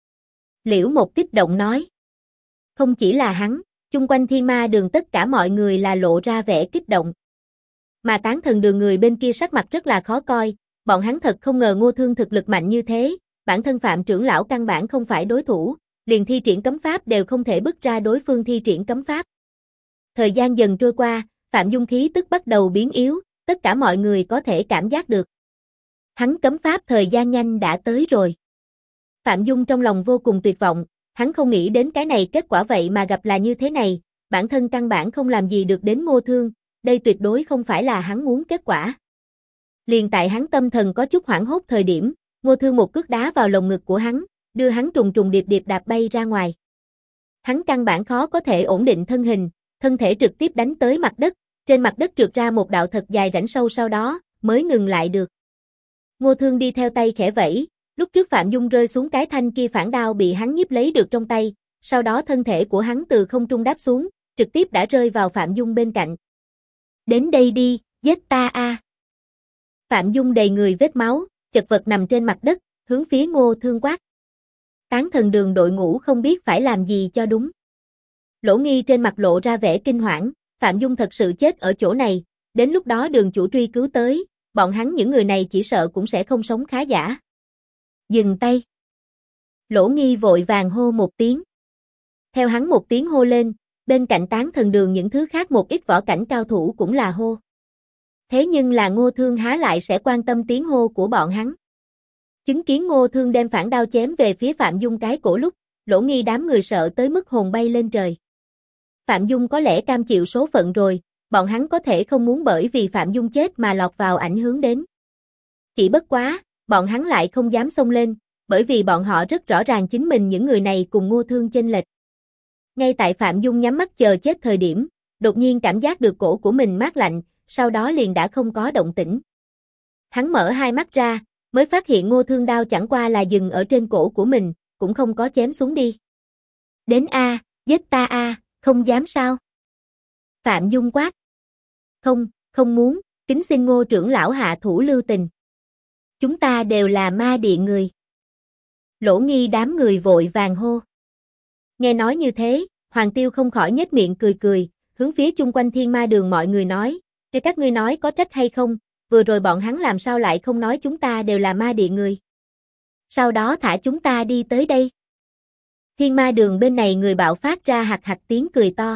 Liễu Một kích động nói. Không chỉ là hắn, chung quanh Thiên Ma Đường tất cả mọi người là lộ ra vẻ kích động. Mà Tán Thần Đường người bên kia sắc mặt rất là khó coi, bọn hắn thật không ngờ Ngô Thương thực lực mạnh như thế, bản thân Phạm trưởng lão căn bản không phải đối thủ, liền thi triển cấm pháp đều không thể bức ra đối phương thi triển cấm pháp. Thời gian dần trôi qua, Phạm Dung khí tức bắt đầu biến yếu, tất cả mọi người có thể cảm giác được. Hắn cấm pháp thời gian nhanh đã tới rồi. Phạm Dung trong lòng vô cùng tuyệt vọng, hắn không nghĩ đến cái này kết quả vậy mà gặp là như thế này, bản thân căn bản không làm gì được đến Ngô Thương, đây tuyệt đối không phải là hắn muốn kết quả. Liền tại hắn tâm thần có chút hoảng hốt thời điểm, Ngô Thương một cước đá vào lồng ngực của hắn, đưa hắn trùng trùng điệp điệp đạp bay ra ngoài. Hắn căn bản khó có thể ổn định thân hình, thân thể trực tiếp đánh tới mặt đất, trên mặt đất trượt ra một đạo thật dài rãnh sâu sau đó, mới ngừng lại được. Ngô Thương đi theo tay khẽ vẫy, lúc trước Phạm Dung rơi xuống cái thanh kia phản đao bị hắn nhiếp lấy được trong tay, sau đó thân thể của hắn từ không trung đáp xuống, trực tiếp đã rơi vào Phạm Dung bên cạnh. Đến đây đi, giết ta a! Phạm Dung đầy người vết máu, chật vật nằm trên mặt đất, hướng phía Ngô Thương quát. Tán Thần Đường đội ngũ không biết phải làm gì cho đúng. Lỗ Nghi trên mặt lộ ra vẻ kinh hoảng, Phạm Dung thật sự chết ở chỗ này, đến lúc đó Đường chủ truy cứu tới, bọn hắn những người này chỉ sợ cũng sẽ không sống khá giả. Dừng tay. Lỗ Nghi vội vàng hô một tiếng. Theo hắn một tiếng hô lên, bên cạnh Tán Thần Đường những thứ khác một ít võ cảnh cao thủ cũng là hô. Thế nhưng là Ngô Thương há lại sẽ quan tâm tiếng hô của bọn hắn. Chứng kiến Ngô Thương đem phản đao chém về phía Phạm Dung cái cổ lúc, Lỗ Nghi đám người sợ tới mức hồn bay lên trời. Phạm Dung có lẽ cam chịu số phận rồi, bọn hắn có thể không muốn bởi vì Phạm Dung chết mà lọt vào ảnh hưởng đến. Chỉ bất quá, bọn hắn lại không dám xông lên, bởi vì bọn họ rất rõ ràng chính mình những người này cùng Ngô Thương chênh lệch. Ngay tại Phạm Dung nhắm mắt chờ chết thời điểm, đột nhiên cảm giác được cổ của mình mát lạnh, sau đó liền đã không có động tĩnh. Hắn mở hai mắt ra, mới phát hiện Ngô Thương đao chẳng qua là dừng ở trên cổ của mình, cũng không có chém xuống đi. Đến a, giết ta a, không dám sao? Phạm Dung quát. Không, không muốn, kính xin Ngô trưởng lão hạ thủ lưu tình. Chúng ta đều là ma địa người. Lỗ Nghi đám người vội vàng hô. Nghe nói như thế, Hoàng Tiêu không khỏi nhếch miệng cười cười, hướng phía chung quanh Thiên Ma Đường mọi người nói, để các ngươi nói có trách hay không, vừa rồi bọn hắn làm sao lại không nói chúng ta đều là ma địa người. Sau đó thả chúng ta đi tới đây. Thiên Ma Đường bên này người bạo phát ra hạc hạc tiếng cười to.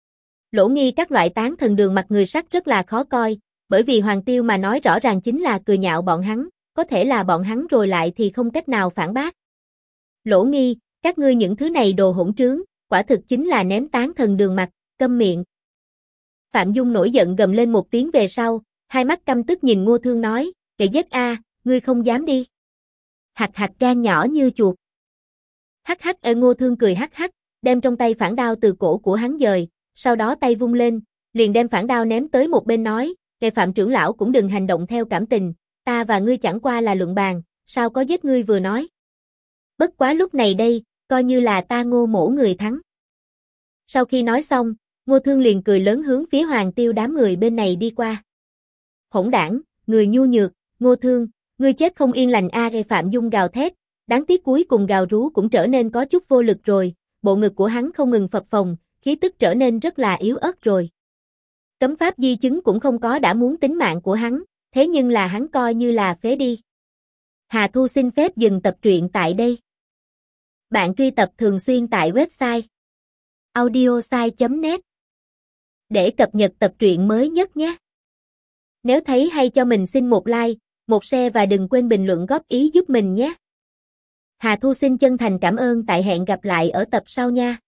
Lỗ Nghi các loại Tán Thần Đường mặt người sắc rất là khó coi, bởi vì Hoàng Tiêu mà nói rõ ràng chính là cười nhạo bọn hắn, có thể là bọn hắn rồi lại thì không cách nào phản bác. Lỗ Nghi, các ngươi những thứ này đồ hỗn trướng, quả thực chính là ném Tán Thần Đường mặt, câm miệng. Phạm Dung nổi giận gầm lên một tiếng về sau, hai mắt căm tức nhìn Ngô Thương nói, kệ giết a, ngươi không dám đi. Hạc hạc gan nhỏ như chuột. Hắc hắc Ngô Thương cười hắc hắc, đem trong tay phản đao từ cổ của hắn dời, sau đó tay vung lên, liền đem phản đao ném tới một bên nói, kệ Phạm trưởng lão cũng đừng hành động theo cảm tình, ta và ngươi chẳng qua là luận bàn, sao có giết ngươi vừa nói. Bất quá lúc này đây, coi như là ta Ngô mỗ người thắng. Sau khi nói xong, Ngô Thương liền cười lớn hướng phía Hoàng Tiêu đám người bên này đi qua. Hỗn đảng, người nhu nhược, Ngô Thương, Ngươi chết không yên lành a. Phạm Dung gào thét, đáng tiếc cuối cùng gào rú cũng trở nên có chút vô lực rồi, bộ ngực của hắn không ngừng phập phồng, khí tức trở nên rất là yếu ớt rồi. Cấm pháp di chứng cũng không có đã muốn tính mạng của hắn, thế nhưng là hắn coi như là phế đi. Hà Thu xin phép dừng tập truyện tại đây. Bạn truy cập thường xuyên tại website audiosai.net để cập nhật tập truyện mới nhất nhé. Nếu thấy hay cho mình xin một like, một share và đừng quên bình luận góp ý giúp mình nhé. Hà Thu xin chân thành cảm ơn, tại hẹn gặp lại ở tập sau nha.